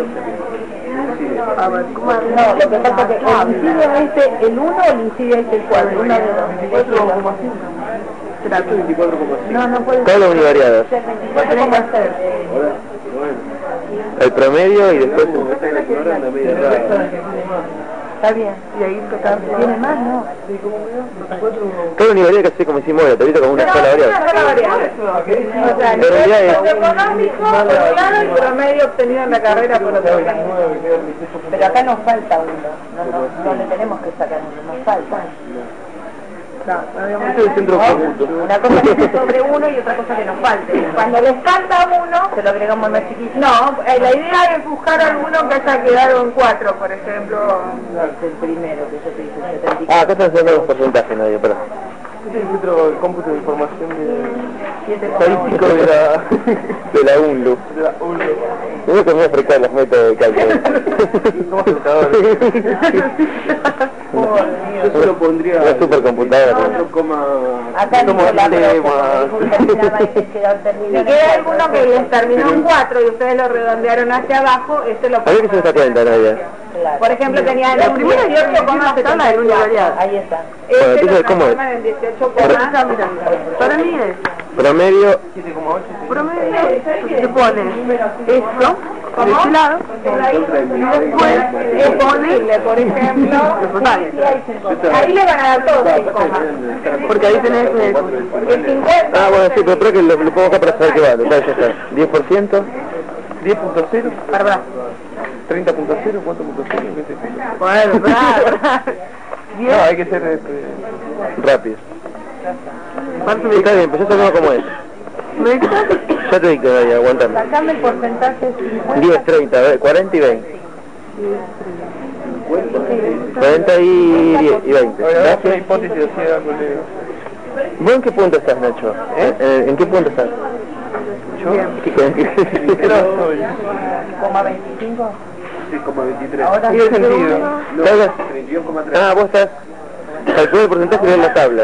A ver, ¿cómo es? No, lo que pasa es que el incidio es este el uno o el incidio es el cuatro, uno de dos. veinticuatro coma cinco. No, no puede Todas las univariadas. ser veinticuatro coma seis. El promedio y después... Está bien. Y ahí toca. ¿Tiene más? No. Toda la univariedad que sé como hicimos la tablita como una Pero sola una variable. sola variable. O sea, En realidad nivel es- socioeconómico, por un lado, y promedio obtenido en la carrera por otro lado. Pero acá nos falta uno. No, no, no le tenemos que sacar uno, nos falta. Este es el centro cómputo. Una cosa que esté sobre uno y otra cosa que nos falte. Cuando les falta uno, Se lo agregamos más chiquito. no, eh, la idea es buscar alguno que haya quedado en cuatro, por ejemplo. Es el primero que yo te dije, setenta y Ah, acá están haciendo los porcentajes, nadie, perdón. Este es el centro de cómputo de información siete coma Estadístico de la, de la U N L U. de la U N L U. Tengo que me aplicar los métodos de cálculo. Somos educadores. Yo se lo pondría Una supercomputadora. cuatro coma... Acá Somos dice la temas. Si queda alguno que les terminó en cuatro y ustedes lo redondearon hacia abajo, este lo A ver qué se está cuenta, Nadia. Por ejemplo, tenía La un primera y dieciocho coma la setenta y univariada. cuatro. Ahí está. Este Bueno, lo entonces, ¿cómo es? transforman en dieciocho Para coma mí es Promedio. siete coma ocho. Promedio, se pone esto, de este lado, y después se pone, por ejemplo, los totales. ahí le van a dar todos seis comas. Porque ahí tenés el... El cincuenta. Ah, bueno, sí, pero espera que lo, lo pongo acá para saber qué vale. Vale, ya está. diez por ciento. diez punto cero. Bárbara. treinta punto cero. cuatro punto cero. ¿Qué sé yo? Bueno, bárbara. No, hay que ser este, Rápido. ¿Cuánto Sí, está bien, pues ya sabemos cómo es. me dictas? Ya te dije, Nadia, aguantame. Sacame el porcentaje cincuenta. diez, treinta, a ver, cuarenta y veinte. cuarenta y diez y veinte. Ahora, haz una Gracias. hipótesis así de colega. ¿Vos en qué punto estás, Nacho? ¿Eh? ¿En, en qué punto estás? Yo, ¿Qué- qué- pero soy Coma veinticinco. seis coma veintitrés. Ahora Tiene sentido. ¿Estás? treinta y dos coma tres. Ah, vos estás. Calcula el porcentaje de la tabla.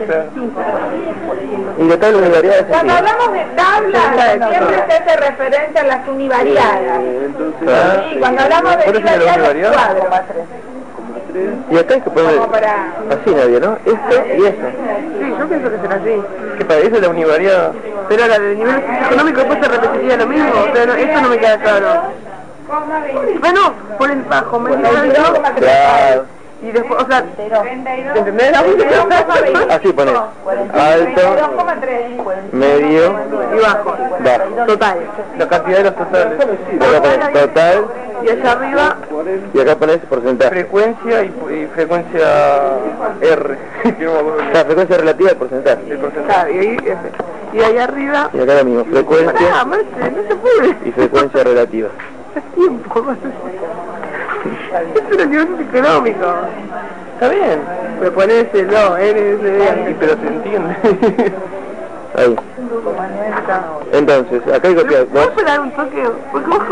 Y la tabla de variedades es así. Cuando hablamos de tablas, siempre se hace referencia a las univariadas. Claro. Y cuando hablamos de ¿Cuál es la univariadas, univariada? cuadros. Y acá hay que poner Como para... así, Nadia, ¿no? Esto y eso. Sí, yo pienso que será así. ¿Qué parece la univariada? Pero la del nivel económico después se repetiría lo mismo, pero eso no me queda claro. Bueno, por el bajo, medio alto, Claro. y después, o sea, ¿entendés? Así pones. Alto, medio, Y bajo, bajo. total. La cantidad de los totales. Acá pones total Y allá arriba, y acá pones porcentaje. Frecuencia y, y frecuencia R. Que no me acuerdo bien. La frecuencia relativa al porcentaje. El porcentaje. claro, y ahí, ese. Y ahí arriba, Y acá lo mismo, pará, frecuencia Marce, no se puede. y frecuencia relativa. Es tiempo, Marce. Es un nivel económico. Está bien. Me pones el no, N S D. Y pero se entiende. Ahí. Entonces, acá hay que copiar. ¿Puedo Vos, esperar un toque? Porque vos...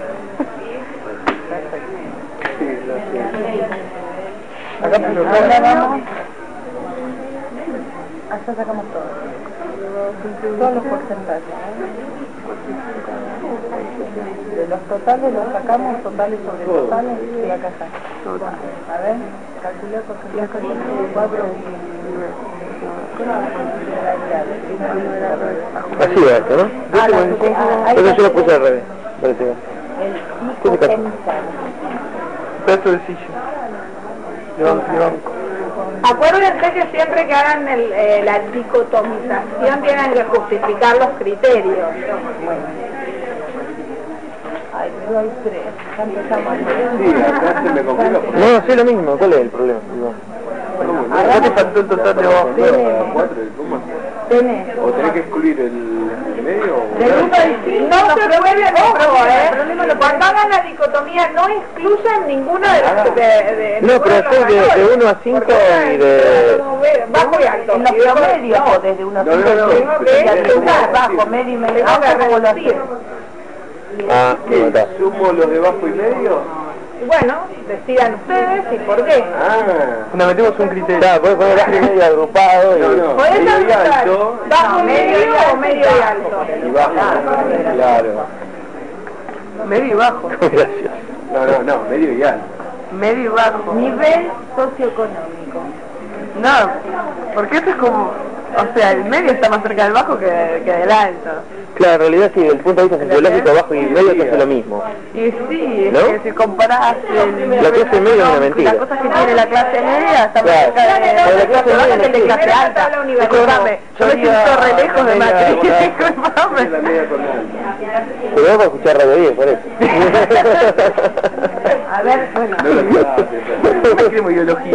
Acá pero Ahora vamos. Allá sacamos todo. Todos los porcentajes. De los totales los sacamos, totales sobre totales, y acá está. A ver, calcular porcentaje de cuatro así va esto, ¿no? Ah, la supe- ah, ahí Pero yo va. lo puse al revés. Parece. El psicotemizar. pedazo de silla. De banco, de banco. Acuérdense que siempre que hagan el, eh, la dicotomización tienen que justificar los criterios. Ay, pero hay tres. Ya empezamos a Sí, acá se me complica. No, sí, lo mismo. ¿Cuál es el problema? Digo, ¿Qué te faltó el total de abajo? Tenés. ¿O tenés que excluir el medio? Del uno al cinco no se puede, ojo, ¿eh? Cuando hagan la dicotomía no excluyan ninguno de los... De, de, No, ninguno pero de los estoy de- de valores, uno a cinco porque y de- bajo y alto. En los Y de- promedios, no, desde uno a No, no, cinco. no, tengo que Y al excluir. final, bajo, medio y medio. Tengo que Ah, ¿cómo lo reducir. hacemos? Ah, sí, está. ¿Sumo los de bajo y medio? Y bueno, decidan ustedes y por qué. Ah. Fundamentemos un criterio. Claro, podés poner bajo y medio agrupado y... No, no. Podés Medio y anotar alto. bajo y No, medio medio y o medio y alto. Y bajo. Claro. Medio y bajo. Gracias. No, no, no, medio y alto. Medio y bajo. Nivel socioeconómico. No, porque esto es como... O sea, el medio está más cerca del bajo que, que del alto. Claro, en realidad sí, desde el punto de vista sociológico, bajo y medio que hace lo mismo. Y sí, es ¿No? que si comparás el... La clase media es una mentira. Las cosas que tiene la clase media está más Claro. cerca de, Pero la de clase media que no el de existe. clase alta. Disculpame, yo me siento re lejos de Macri. Es la Disculpame. media con alto. Pero vamos a escuchar Radio diez, por eso. A ver, bueno. No lo quedaste, No queremos ideología.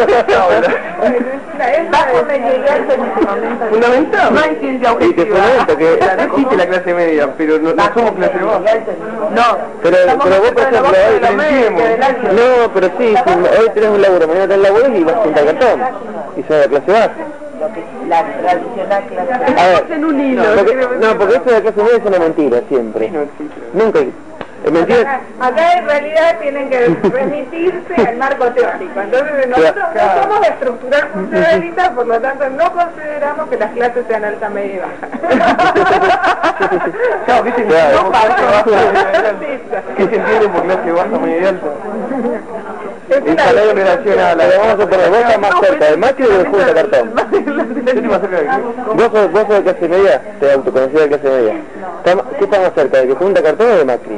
Bajo, medio y alto en este momento. ¿Fundamentado? No hay ciencia Y te objetiva. fundamento que... No existe la clase media, pero no, no somos clase baja. No, Pero, estamos pero vos, más por cerca de la ejemplo, baja hoy... de lo medio que del alto. No, pero sí, si hoy tenés un laburo, mañana tenés laburo y vas a pintar cartón. Y sos de la clase baja. La tradicional clase. A ver, Estamos en un hilo. porque, no, porque eso de la clase media es una mentira, siempre. No existe. Nunca... Es mentira... Acá, acá en realidad tienen que remitirse al marco teórico. Entonces nosotros no somos estructural funcionalista, por lo tanto no consideramos que las clases sean alta, media y baja. Claro, ¿qué se Claro. entiende por clase baja? ¿Qué se entiende por clase baja, media y alta? Es El una- salario en relación a la... Vamos a poner, vos estás más cerca del Macri o del Junta Cartón. El ¿Vos sos, vos sos de clase media? ¿Te autoconocés de clase media? No. ¿Qué está más cerca, de que junta cartón o de Macri?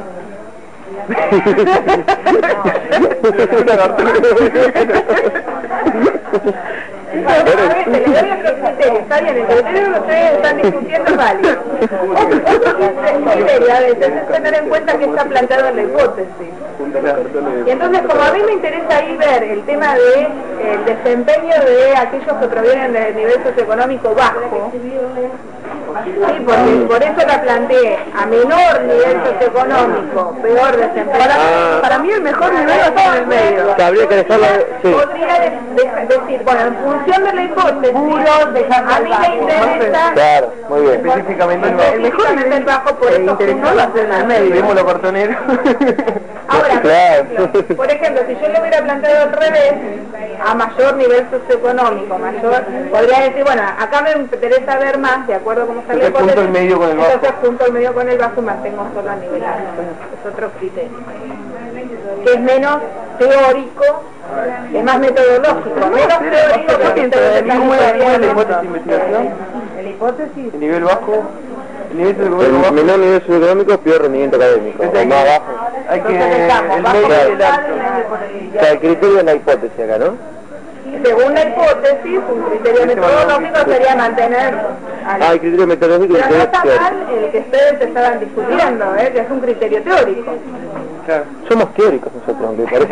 Bueno, a ver, le doy otro criterio, está bien, el criterio que ustedes están discutiendo es válido. El criterio, a veces es tener en cuenta que está planteado en la hipótesis. Y entonces, como a mí me interesa ahí ver el tema de el desempeño de aquellos que provienen del nivel socioeconómico bajo, sí, porque por eso la planteé a menor nivel socioeconómico, peor desempeño. Para, Ah. para mí el mejor nivel está en el medio. Habría que dejarla, sí. Podría de- de- decir, bueno, en función de la hipótesis, a mí me interesa Claro, muy bien. Específicamente el el mejor nivel del bajo, por eso junto lo hacen al medio. Vemos los cartoneros. Ahora, por Claro. ejemplo, por ejemplo, si yo lo hubiera planteado al revés, a mayor nivel socioeconómico, mayor, podría decir, bueno, acá me interesa ver más, de acuerdo a cómo está la Entonces, junto hipótesis, el medio con el bajo. entonces junto el medio con el bajo y mantengo solo a nivel alto. Es otro criterio. Que es menos teórico, es más metodológico, menos teórico que ¿Cómo era cómo era la hipótesis de investigación? la hipótesis. El nivel bajo, el nivel El socioeconómico bajo. menor nivel socioeconómico, peor rendimiento académico. Entonces, O más bajo. Hay que Entonces, estamos, el bajo medio y el mental, alto. O sea, el criterio es la hipótesis acá, ¿no? Según la hipótesis, un criterio metodológico sería mantener al... Ah, el criterio metodológico y el Pero no criterio está teórico. mal el que ustedes estaban discutiendo, ¿eh? Que es un criterio teórico. Claro. Somos teóricos nosotros, me parece.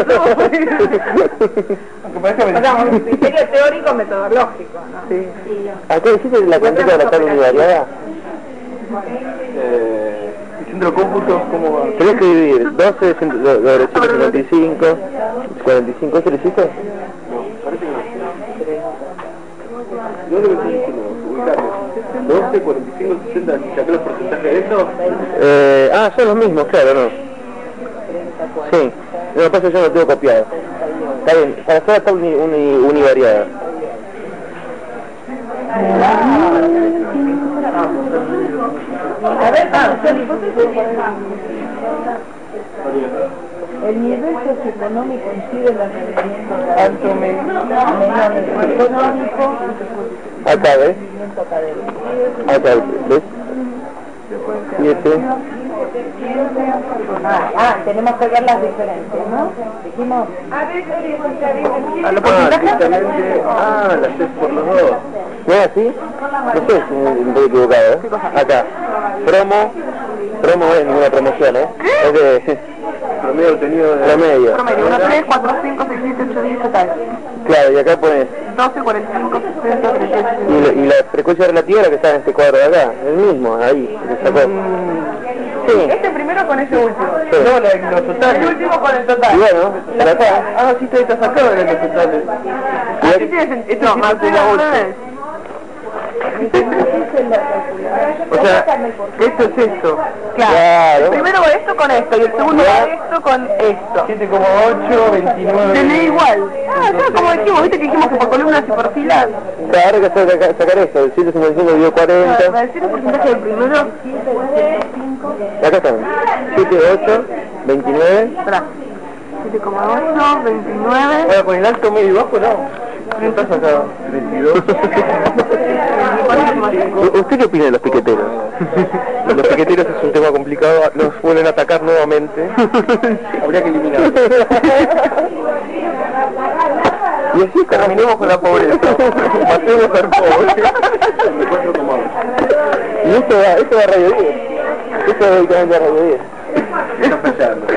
Aunque parezca O sea, un criterio teórico metodológico, ¿no? Sí. ¿Acá hiciste la cuantita de la tabla univariada? Eh, el centro de cómputo, ¿cómo va? Tenés que dividir doce, ciento cincuenta y cinco, cuarenta y cinco, ¿eso lo hiciste? No, parece que no. Yo lo que estoy diciendo, ubicarlo. doce, cuarenta y cinco, sesenta, si saqué los porcentajes de eso, Eh, ah, son los mismos, claro, ¿no? Sí, lo que pasa es que yo no tengo copiado. Está bien, para hacer la tabla uni, uni- univariada. A ver, ah, el nivel socioeconómico incide en el rendimiento Alto, medio. menor económico Acá, ¿ves? rendimiento académico. Acá, ¿ves? Siete. Ah, ah, tenemos que ver las diferencias, ¿no? Dijimos, A ver, A los Ah, porcentajes. directamente, ah, las es por los dos. ¿No es así? No sé si me estoy equivocado, ¿eh? Acá. Promo. Promo es ninguna promoción, ¿eh? Es de Promedio obtenido de... promedio. promedio, uno, tres, cuatro, cinco, seis, siete, ocho, diez, tal. Claro, y acá pones... doce, cuarenta y cinco, sesenta, treinta y ocho. Y, la- y la frecuencia relativa la que está en este cuadro de acá. El mismo, ahí. Que sacó. Sí. Este primero con ese último. Sí. No, la, los El totales. último con el Y total. bueno, de acá. Ah, sí, está, está sacado de los totales. Y Así aquí- tiene sentido. Esto sí No, no te da al ocho. revés. O sea, esto es esto. Claro. Primero va esto con esto y el segundo va esto con esto. siete coma ocho, veintinueve. Tenés igual. Ah, ya como dijimos, viste que dijimos que por columnas y por filas. Claro, ahora que sacar, sacar esto. El ciento cincuenta y cinco dio Para cuarenta. decir el porcentaje del primero, Y acá están. siete, ocho, veintinueve. siete coma ocho, veintinueve. Ahora con el alto, medio y bajo, no. ¿Qué está sacado? veintidós. ¿Usted qué opina de los piqueteros? Los piqueteros es un tema complicado, nos vuelven a atacar nuevamente. Habría que eliminarlos. Y así Terminemos con la pobreza. Matemos al pobre. cuatro coma ocho. Y esto va, esto va a Radio diez. Esto es directamente a Radio diez. Está fallando.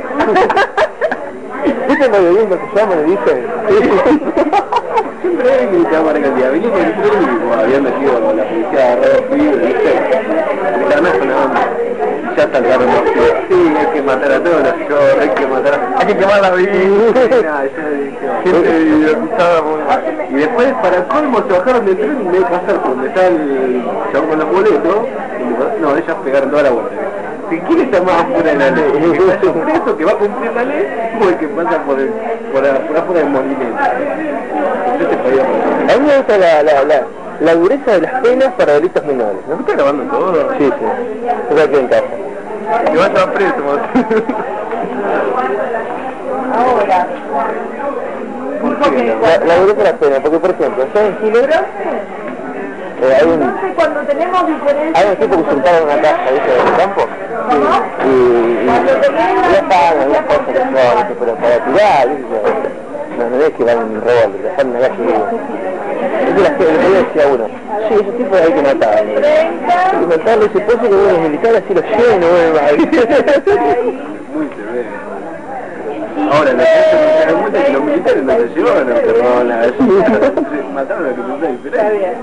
¿Viste en Radio diez lo que llaman y dicen? Siempre hay que te para cantidad. Vení con el público, habían metido con la policía de Red Fibra, ¿viste? Internet es una onda. Ya está el carro. Sí, hay que matar a todos los chorros, hay que matar a... Hay que quemar la vida. Gente idiotizada muy mal. Y después, para colmo, se bajaron del tren y me pasar por donde está el chabón con los boletos. Y le pasó- no, ellas pegaron toda la vuelta. Si quién está más afuera de la ley, el que está preso, que va a cumplir la ley, o el que pasa por, el, por, a- por afuera del molinete. Yo te podía poner. A mí me gusta la, la, la, la dureza de las penas para delitos menores, ¿no? ¿Está grabando todo? Sí, sí. Yo aquí en casa. Que va a estar preso. ahora, La, la dureza de la pena, porque por ejemplo, ¿está en Ginebra? Eh, hay un, Entonces cuando tenemos diferencias... hay un tipo que juntaron una casa, ¿viste? Del campo. ¿Cómo? Y, y, y ya pagan algunas cosas que son, pero para tirar, ¿viste? No, no es que van en revólver, dejan en la calle vivo. Es de las que le decía uno, sí, ese tipo hay que matarlo. Hay que matarlo, ese pozo que los militares así lo llevan y no vuelven más. Muy severo. Ahora, la gente no se da cuenta que los militares no se llevaban a que robaban la gallina, mataron a que pensaba diferente.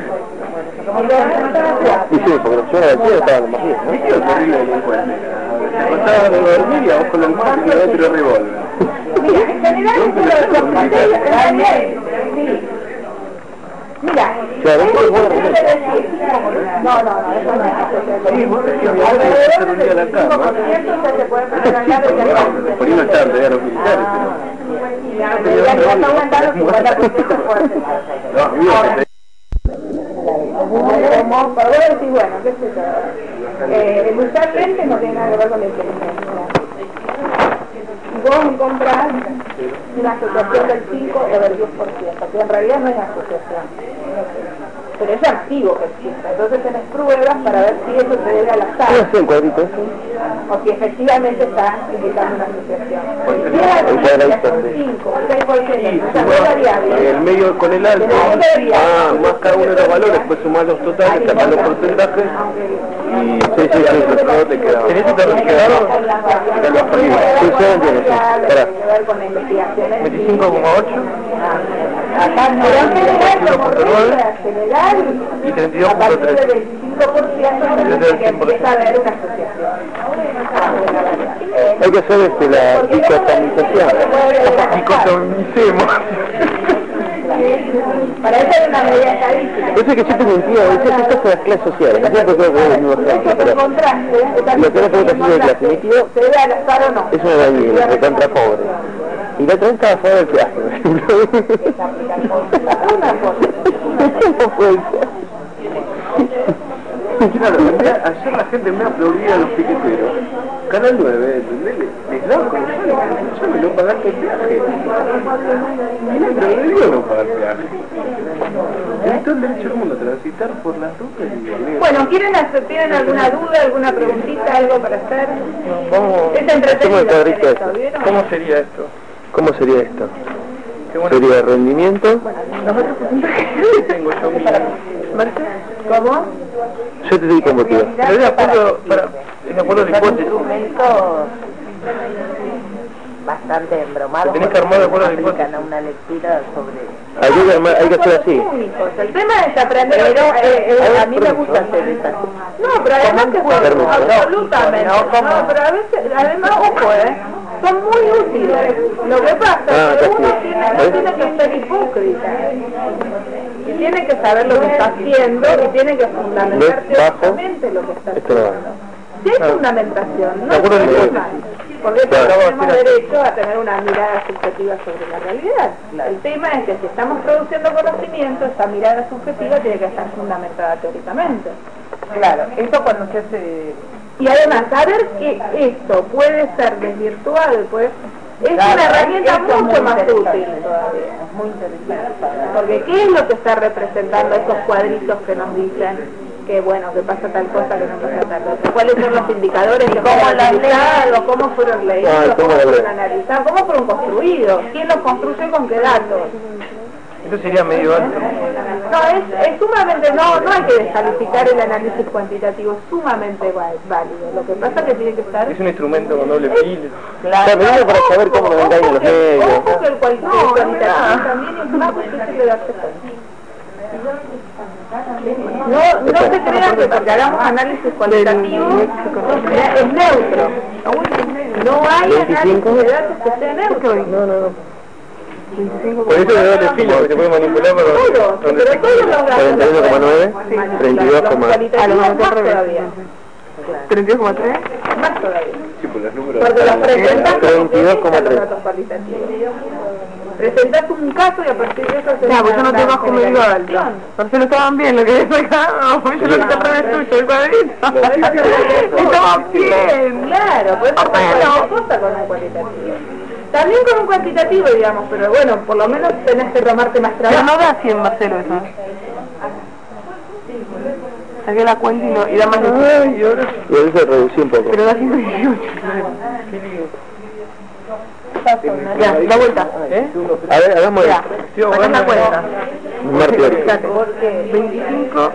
Y sí, porque los llevaban a la gallina estaban más bien, ¿no? ¿Viste lo terrible delincuente? Te acostaba de dormir y a vos con la almohada te quedaba otro revólver. Mira, en general los militares, sí. Mira, claro, eso es bueno. no, no, no, eso no es asociación. Sí, vos decías, vos tenés que dormir a la cama. Ya se puede poner acá de que Por ahí no estaban todavía los militares, pero... ya está aumentando el cincuenta por ciento por ciento. No, mira, Como, para vos decir, bueno, qué sé yo, eh, el usar lentes no tiene nada que ver con la inteligencia. Y vos encontrás una asociación del cinco o del diez por ciento, que en realidad no es asociación, pero es llamativo que exista. Entonces tenés pruebas para ver si eso se debe al azar, ¿Qué hace el cuadrito ese? o si efectivamente está indicando una asociación. Si es El asociación cuadradito, sí. cinco o seis por ciento, o sea, no es variable. el medio con el alto, ah, más cada uno de los valores, pues sumar los totales, sacar los porcentajes y sí, sí, sí, todo te queda. ¿En eso te has quedado? Sí, sí, entiendo, sí. Espera. veinticinco coma ocho Acá no, pero en general, como regla general, y treinta y dos a punto partir tres. del veinticinco por ciento se que empieza a haber una asociación. Hay que hacer este, la dicotomización. Dicotomicemos. Para eso hay una medida estadística. Yo sé que yo tengo un tío, dice que esto es las clases sociales, no sé por qué es el mismo ejemplo, pero Contraste, lo que no pregunta si es de clase. Mi tío ¿se debe al azar o no? es una gallina, de contra pobre. Y la otra vez estaba a favor del peaje, por ejemplo. Una cosa. ¿Cómo puede ser? Claro, ayer la gente me aplaudía a los piqueteros. Canal nueve, ¿entendés? Les daba como yo me no pagaste el peaje. Y no, pero le digo no pagar peaje. Tenés todo el derecho del mundo a transitar por las rutas y... Bueno, ¿quieren hacer, ¿tienen alguna duda, alguna preguntita, algo para hacer? Vamos, Es hacemos entretenido el hacer cuadrito esto, este. ¿vieron? ¿Cómo sería esto? ¿Cómo sería esto? Qué bueno. Sería rendimiento. Tengo yo mi... ¿Cómo? Yo te digo como tío. Pero de acuerdo, para, de acuerdo a la hipótesis. Instrumentos bastante embromados. Tenés que armar de acuerdo a la aplican hipótesis. a una lectura sobre... Hay que, armar- hay que hacer así. Únicos. El tema es aprender, Pero eh, eh, eh, a mí me gusta hacer esas. no, pero además que son Permiso. absolutamente, No, como- no, pero a veces, además, ojo, eh, son muy útiles. Lo que pasa Ah, es que casi. uno tiene, no ¿Ves? tiene que ser hipócrita. Y tiene que saber lo que está haciendo y tiene que fundamentar ¿Ves? Bajo. teóricamente lo que está Esto no va. haciendo. Si hay fundamentación, no De acuerdo a la está hipótesis. mal, porque Claro. todos tenemos derecho a tener una mirada subjetiva sobre la realidad. El tema es que si estamos produciendo conocimiento, esa mirada subjetiva tiene que estar fundamentada teóricamente. Claro, eso cuando se hace... Y además, saber que esto puede ser desvirtuado y puede... es Claro, una herramienta eso es mucho muy más interesante. útil todavía. Es muy interesante. Porque ¿qué es lo que está representando esos cuadritos que nos dicen que bueno, que pasa tal cosa, que no pasa tal cosa? ¿Cuáles son los indicadores que cómo fueron las utilizados? ¿Cómo fueron leídos? Ay, ¿Cómo cómo la fueron leo. analizados? ¿Cómo fueron construidos? ¿Quién los construyó con qué datos? Esto sería medio alto. No, es, es sumamente, no, no hay que descalificar el análisis cuantitativo, es sumamente va- válido. Lo que pasa es que tiene que estar... Es un instrumento con doble filo. Claro, pero para saber cómo nos engañan los medios. Ojo que el cual- el cualitativo también es más difícil de darse cuenta. No, no se crean que porque hagamos análisis cualitativo es neutro. No hay análisis de datos que sea neutro. No, no, no. Por eso es doble filo, porque se puede manipular para Todos, donde pero se todos los datos. cuarenta y uno coma nueve, treinta y dos coma Cualitativos más todavía. treinta y dos coma tres. Más todavía. Sí, por los números. Porque los presentás treinta y dos coma los tres. datos cualitativos. Presentás un caso y a partir de eso se Ya, pues yo no da te una bajo medio alto. generalización. Entonces no estaban bien lo que yo sacaba, yo lo que al revés tuyo, el cuadrito. Estaban bien. Claro, puedes hacer cualquier cosa con un cualitativo. También con un cuantitativo, digamos, pero bueno, por lo menos tenés que tomarte más Pero trabajo. no da cien, Marcelo, eso. Saqué la cuenta y, no, y da más de cien. Y ahora y ahora se redució un poco. Pero da ciento dieciocho. Ya, la vuelta. ¿Eh? A ver, hagamos Ya, sacás la cuenta. Martín. veinticinco.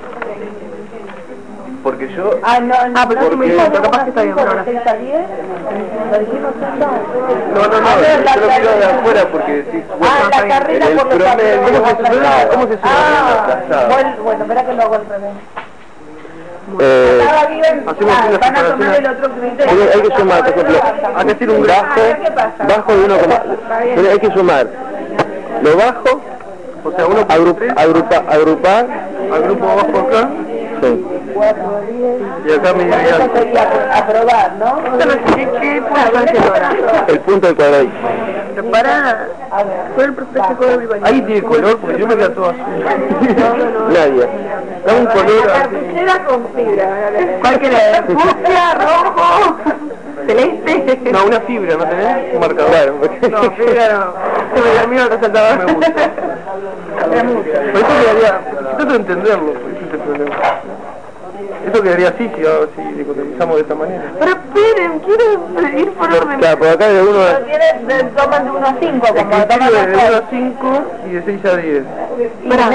Porque yo... Ah, no, no, Ah, pero no, tú me dijiste, pero capaz que está bien por ahora. diez, lo dijimos No, no, no, yo lo miro de afuera porque decís... Ah, la carrera el por los promedio, ¿cómo se sube? ¿Cómo se sube? Ah, bueno, bueno, espera que lo hago al revés. Eh, Estaba bien, hacemos ah, una van a tomar separación. el otro criterio. hay, hay que sumar, por ejemplo, Hay que hacer un bajo, ¿qué pasa? bajo de uno coma... Pero hay que sumar lo bajo, O sea, uno agrup, agrupa, agrupar, al grupo abajo acá sí. cuatro, diez. y acá me Eso diría... sería aprobar, ¿no? ¿Qué, qué punto está haciendo ahora? El punto del cuadradito. Pero para... Fue el profesor color primario. Ahí tiene color porque yo me quedo todo azul. Nadie. Da un color así. Cartuchera con fibra. ¿Cuál querés? ¿Fucsia, rojo, celeste? No, una fibra, ¿no tenés? Un marcador. Claro, porque... No, fibra no. Se me dio miedo el resaltador. Me gusta. Pero esto quedaría... Trato de entenderlo, porque ese es el problema. Esto quedaría así si, si economizamos de esta manera. Pero esperen, quiero ir por orden. Claro, por acá de uno... Lo tienes, de- toman de uno a cinco, El como criterio toman es de los uno a cinco y de seis a diez. Espera,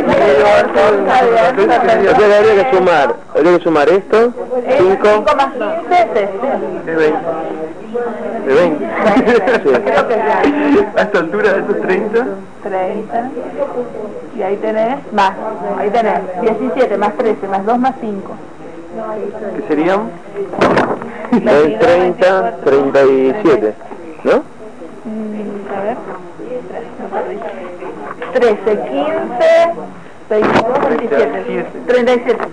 O sea, habría que sumar, habría que sumar esto, cinco, cinco más quince es este. De veinte. De veinte. Creo que ya. A esta altura, esto es treinta. treinta. Y ahí tenés más. Ahí tenés diecisiete más trece más dos más cinco. Que serían... son treinta, treinta y siete, ¿no? A ver. trece, quince, veintidós, veintisiete. treinta y siete.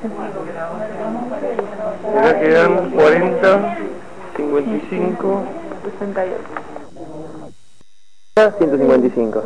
Y acá quedan cuarenta, cincuenta y cinco... sesenta y ocho. ciento cincuenta y cinco.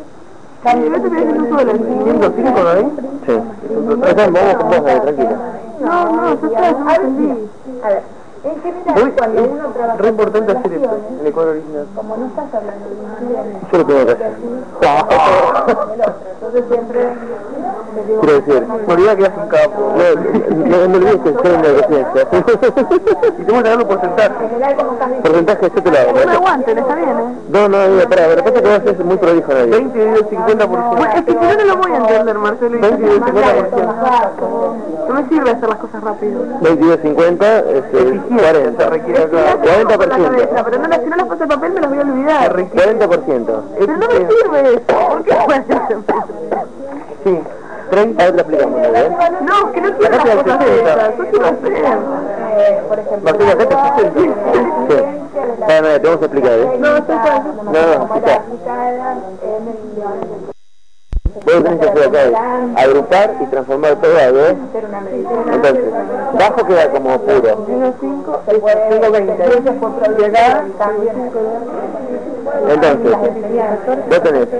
¿ciento cinco de ahí? Sí. Entonces, vamos con vos, eh, tranquila. no, no, yo estoy entendí. A ver, en general, Uy, cuando uno trabaja re importante hacer esto, en el cuadro original. como no estás hablando de un idioma, Yo lo tengo que hacer. el otro, entonces siempre le digo, Quiero decir, Me olvidé que hace un capo. no, no, no olvides que estoy en la residencia. Y tenemos que dar un porcentaje. en general como estás diciendo, Porcentaje yo te lo hago. No me aguanten, está bien, ¿eh? No, no, no, pará, lo que pasa es que vos sos muy prolijo, nadie. veinte dividido cincuenta por ciento. Bueno, es que si no, no lo voy a entender, Marcelo. y- veinte dividido cincuenta por ciento. No me sirve hacer las cosas rápido. veintidós cincuenta, este, cuarenta. Se requiere acá. cuarenta por Por la cabeza, ciento. pero no, las- si no las paso de papel me las voy a olvidar. cuarenta por ciento. Pero no me sirve eso. ¿Por qué puede ser? Sí. treinta, ahora te explicamos, ¿eh? No, que no quiero las cosas de esas. Yo quiero hacer. eh, por ejemplo, Marcela, ¿acá te asistente? Sí. No, no, te vamos a explicar, ¿eh? No, sí, está. No, no, como escuchá. la aplicada en el Vos tenés que hacer acá es agrupar y transformar todo a dos. hacer una medicina, Entonces, bajo queda como puro. cinco, se puede, cinco, veinte, por probabilidad, cambio, Entonces, vos tenés.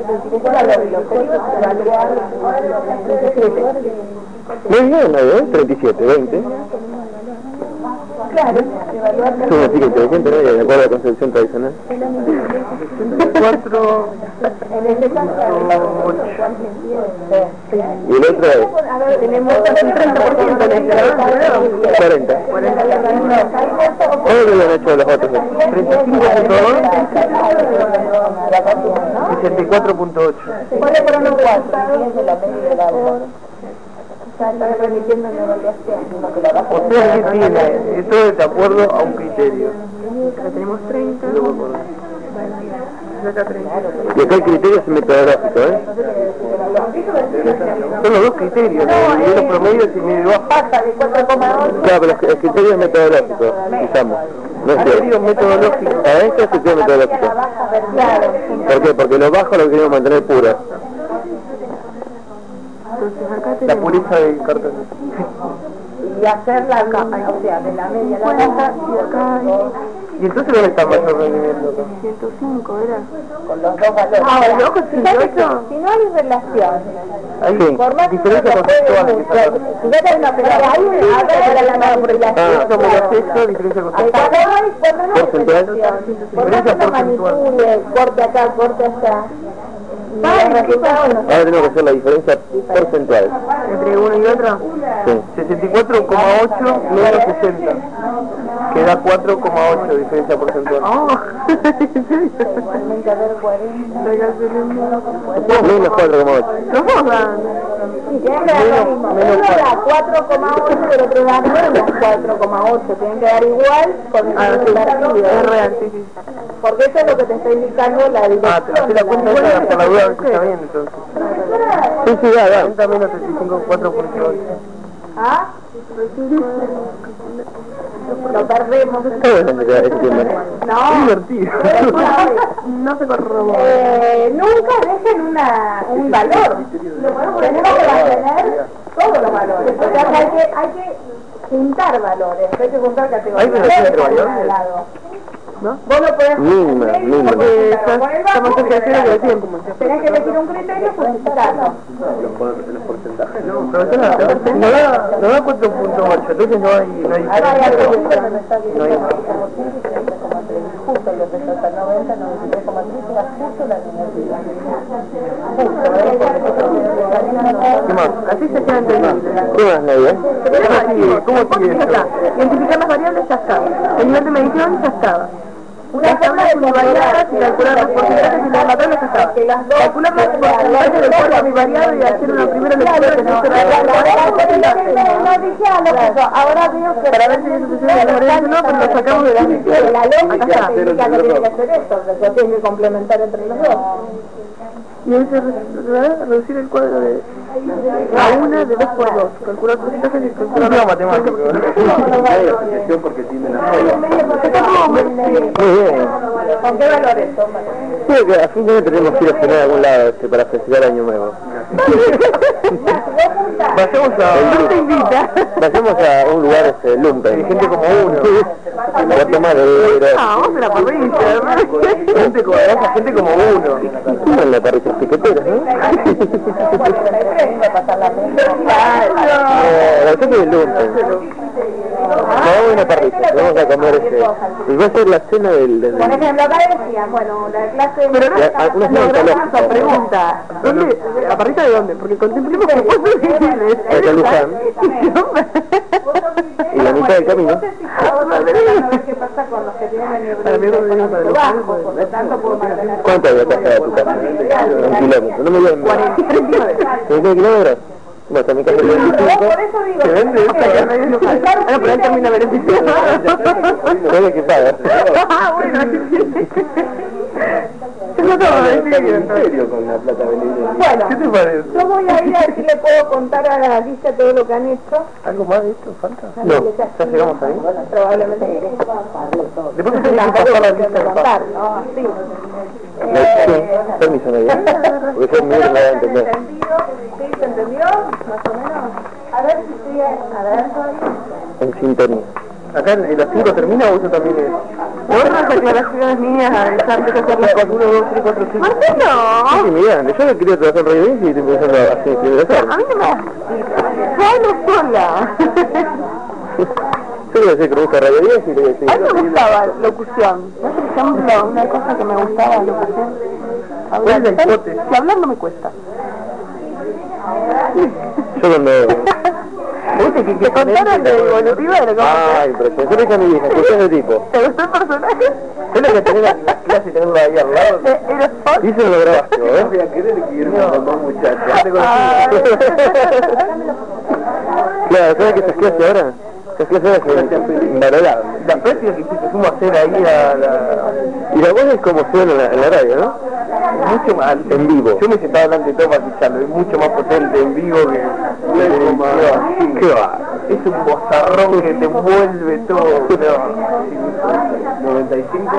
Muy bien, ¿eh? treinta y siete, veinte. Claro, evaluar Es una chica inteligente, ¿no? De acuerdo a la concepción tradicional. cuatro... en este caso, Y el otro es a ver, tenemos un treinta por ciento en este, cuarenta. ¿Cómo lo habían hecho los otros? treinta y cinco punto dos, sesenta y cuatro punto ocho. ¿cuáles fueron los resultados de la media de la está remitiendo una evaluación? O sea que tiene, esto es de acuerdo a un criterio. Acá tenemos treinta. Acá treinta. Y acá el criterio es metodológico, ¿eh? Son los dos criterios, ¿no? Y los promedios y medio bajo. Pasa de cuatro coma ocho. Claro, pero el criterio es metodológico, usamos. No es Criterio que... metodológico. A esto es criterio metodológico. Claro, ¿Por qué? Porque lo bajo lo queremos mantener puro. Entonces acá La tenemos pureza del cartón. y hacer la, o sea, de la media a la baja y acá hay Y entonces ¿dónde está el mayor rendimiento acá? ciento cinco, ¿era? con los dos valores. Ah, ¿el ojo es Fíjate que ciento ocho? si no hay relación Hay diferencia conceptual. Fíjate, no, pero hay una para la manipulación. Ah, como el acceso, diferencia conceptual. Porcentual. Por más que lo manipule, corte acá, corte allá. Ahora tenemos que hacer la diferencia porcentual. ¿Entre uno y otro? Sí. sesenta y cuatro coma ocho menos sesenta. Queda cuatro coma ocho diferencia porcentual. Oh. Menos cuatro coma ocho. ¿Los dos dan? Uno da cuatro coma ocho y el otro da menos cuatro coma ocho. Tienen que dar igual con el Ah, sí, partido. es real, sí, sí. Porque eso es lo que te está indicando la dirección. Ah, te hace la cuenta esa por la duda, a ver si está bien entonces. Sí, sí, da, da. treinta menos treinta y cinco, cuatro punto ocho. ¿Ah? Lo perdemos. Está bueno ese tema. No. Es divertido. No se corrobora. Eh, nunca dejen una, un valor. Tenemos que mantener todos los valores. O sea, hay que, hay que juntar valores. Hay que juntar categorías. ¿Hay relación entre valores? ¿No? Vos lo podés Mínima, mínima. porque Estamos en que hacer el tiempo. tenés que elegir un criterio, pues citarlo. Los porcentajes, ¿no? No, no da, no da cuatro punto ocho, entonces no hay, no hay Ahora hay algo que diferencia. No hay Justo los de noventa, noventa y tres coma tres era justo la negativa. ¿Qué más? Así se queda entendido. ¿Qué más, Nadia? ¿Cómo sigue? ¿Cómo sigue Ya está. esto? Identificar las variables ya estaba. El nivel de medición ya estaba. Una Las forma tablas de univariadas y calcular los porcentajes y las matrices ya estaba. que las dos Calcular los porcentajes del cuerpo bivariado y hacer una primera lectura que no se ahora veo que para ver si eso sucede de la manera que no, pero lo sacamos de la la lógica Acá te está. indica que tiene que hacer esto, que se tiene que complementar entre los dos. Y ahí se re- reducir el cuadro de a una de dos por dos. Calcular porcentajes y calcular No, matemático. Hay asociación porque tienen la Muy bien. ¿Con qué valores toman? Creo que a fin de mes tenemos que ir a cenar a algún lado este, para festejar Año Nuevo. Vayamos a... ¿Quién te invita? Vayamos a un lugar este, lumpen. Gente como uno. Puerto Madero. Ah, vamos a la parrilla. Gente como, gente como uno. ¿Cómo en la parrilla? Piqueteros, ¿no? Eh, la gente del lumpen. Vamos a una parrilla. Vamos a comer este. Y va a ser la cena del... del... Por ejemplo, acá decían, bueno, la clase... Pero no, Ya, algunos no, tienen no, calor. esa pregunta. ¿Dónde? ¿La parrilla de dónde? Porque contemplemos que puedo difíciles. Acá Luján. Y la mitad del camino. Ahora a ver qué pasa con los que tienen el nivel bajo, por lo tanto puedo mantener... ¿Cuánto hay de casa de tu casa? Un kilómetro. No me digan más. ¿treinta kilómetros? Bueno, hasta mi casa es veinticinco. Por eso digo... ¿Se vende esto? Ah, no, pero él termina beneficiado. Solo que paga. Ah, bueno. Eso todo, en serio con la plata venida. Bueno, ¿Qué te parece? yo voy a ir a ver si le puedo contar a la lista todo lo que han hecho. ¿Algo más de esto falta? No, ya llegamos ahí. Probablemente sí. Después te tenés que pasar la lista de pasos. Contar, ¿no? Sí. Sí, permiso, Nadia. Porque yo me voy a entender. ¿Entendido? ¿Sí? ¿Se entendió? Más o menos. A ver si estoy... A ver, En sintonía. ¿Acá en las cinco termina o eso también es? Otras declaraciones mías a dejar de hacer las cosas. uno, dos, tres, cuatro, cinco. Marcelo. Sí, mira, yo no quería trabajar en Radio Dance y estoy pensando así, quiero hacer. A mí no me... Yo hablo sola. Yo voy a hacer que me gusta Radio Dance y le voy a decir... A mí me gustaba locución. ¿No? Por ejemplo, una cosa que me gustaba locución. ¿Cuál es la hipótesis? Que hablar no me cuesta. Yo cuando... ¿Viste que te contaron de evolutiva de lo que Ay, pero yo le dije a mi hija, que es de tipo. ¿Te gustó el personaje? Es lo que tenés la, la clase y tenerla ahí al lado. Eh, Eres Y eso lo grabaste, No ¿eh? voy a querer que ir con dos muchachas. Claro, ¿sabes qué esas clases ahora? Esas clases ahora se invaloradas. La práctica que hiciste, fuimos a hacer ahí a la... Y la voz es como suena en la, en la radio, ¿no? Mucho más en vivo. Yo me sentaba delante de todo para escucharlo, es mucho más potente en vivo que... ¿Qué va? Es un bozarrón que te envuelve todo. noventa y cinco.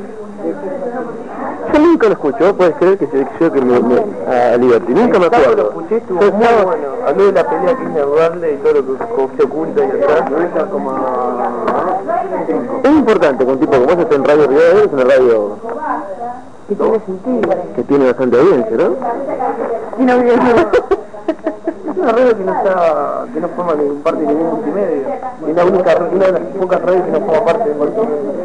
Yo nunca lo escucho, puedes creer que se yo que me, me a Liberty, nunca me acuerdo. Lo escuché, estuvo muy bueno. Habló de la pelea que es Duarle y todo lo que cómo se oculta y atrás. noventa como cinco. Es importante que un tipo como ese esté en Radio Rivadavia, es una radio Que tiene sentido. que tiene bastante audiencia, ¿no? Y no bien. una radio que no está, que no forma ningún parte de ningún multimedia. Es la única, una de las pocas radios que no forma parte de multimedia.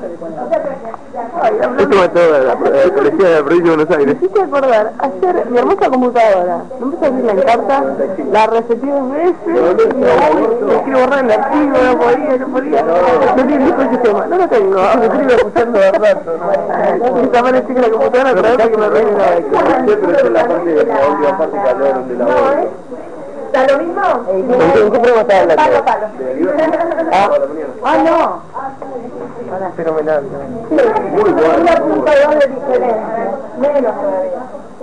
Esto va toda la policía de la provincia de Buenos Aires. Me hiciste acordar, ayer mi hermosa computadora, no empecé a abrir la encarta, la reseté dos veces, y digo, uy, me quiero borrar el archivo, no podía, no podía, no tiene ningún sistema, no lo tengo, me estoy escuchando de rato. Y también estoy que la computadora otra vez para que me arregle la de Pero es la parte de la última parte que hablaron de la voz. ¿Está lo mismo? ¿En qué programa estaba hablando? Palo, palo. Ah, Ah, no. fenomenal. Muy bueno. Una punta dos de diferencia. Menos todavía.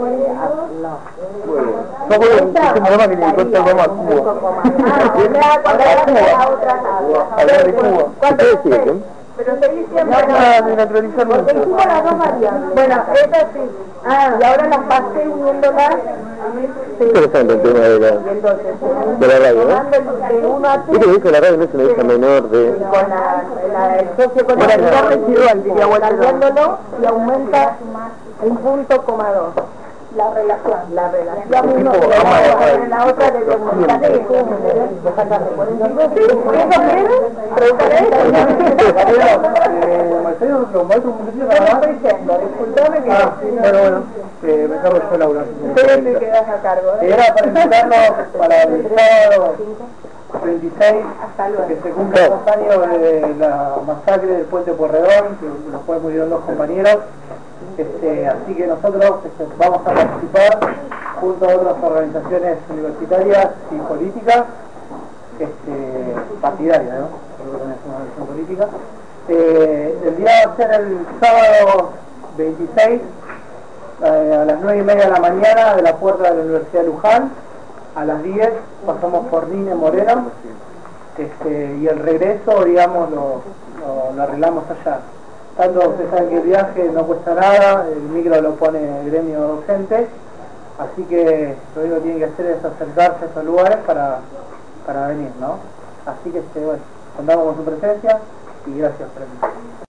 No puedo un programa que le corta goma a Cuba. Hablar de Cuba. ¿Qué decir? Pero seguí siempre. Ah, de naturalizar mucho. Porque hicimos las dos variables. Bueno, esa sí. Ah, y ahora las pasé uniéndolas. Sí. Interesante el tema de la, de la radio, ¿no? De uno a Viste que dice que la radio no es una hija menor de... con la, la, el socio con la Moralidad residual, diría Walter. cambiándolo y aumenta un punto coma dos. La relación, la relación uno y la, la otra de comunicar eso, de sacar de cuarenta y dos. Sí, ¿por eso quieres? Pregúntale Marcelo, los maestros yo no estoy yendo, disculpame que... Ah, bueno, bueno, eh, me cargo yo, Laura. Ustedes te quedas a cargo, ¿eh? Era para invitarnos para el sábado veintiséis, que se cumplen dos años de la masacre del Puente Porredón, que nos podemos ir los compañeros. Este, así que nosotros este, vamos a participar junto a otras organizaciones universitarias y políticas, este, partidarias, ¿no? Creo que es una organización política. Eh, el día va a ser el sábado veintiséis eh, a las nueve y media de la mañana de la puerta de la Universidad de Luján. A las diez pasamos por Nine Moreno, este, y el regreso, digamos, lo, lo, lo arreglamos allá. Tanto ustedes saben que el viaje no cuesta nada, el micro lo pone el gremio docente, así que lo único que tienen que hacer es acercarse a estos lugares para, para venir, ¿no? Así que, este, bueno, contamos con su presencia y gracias por venir.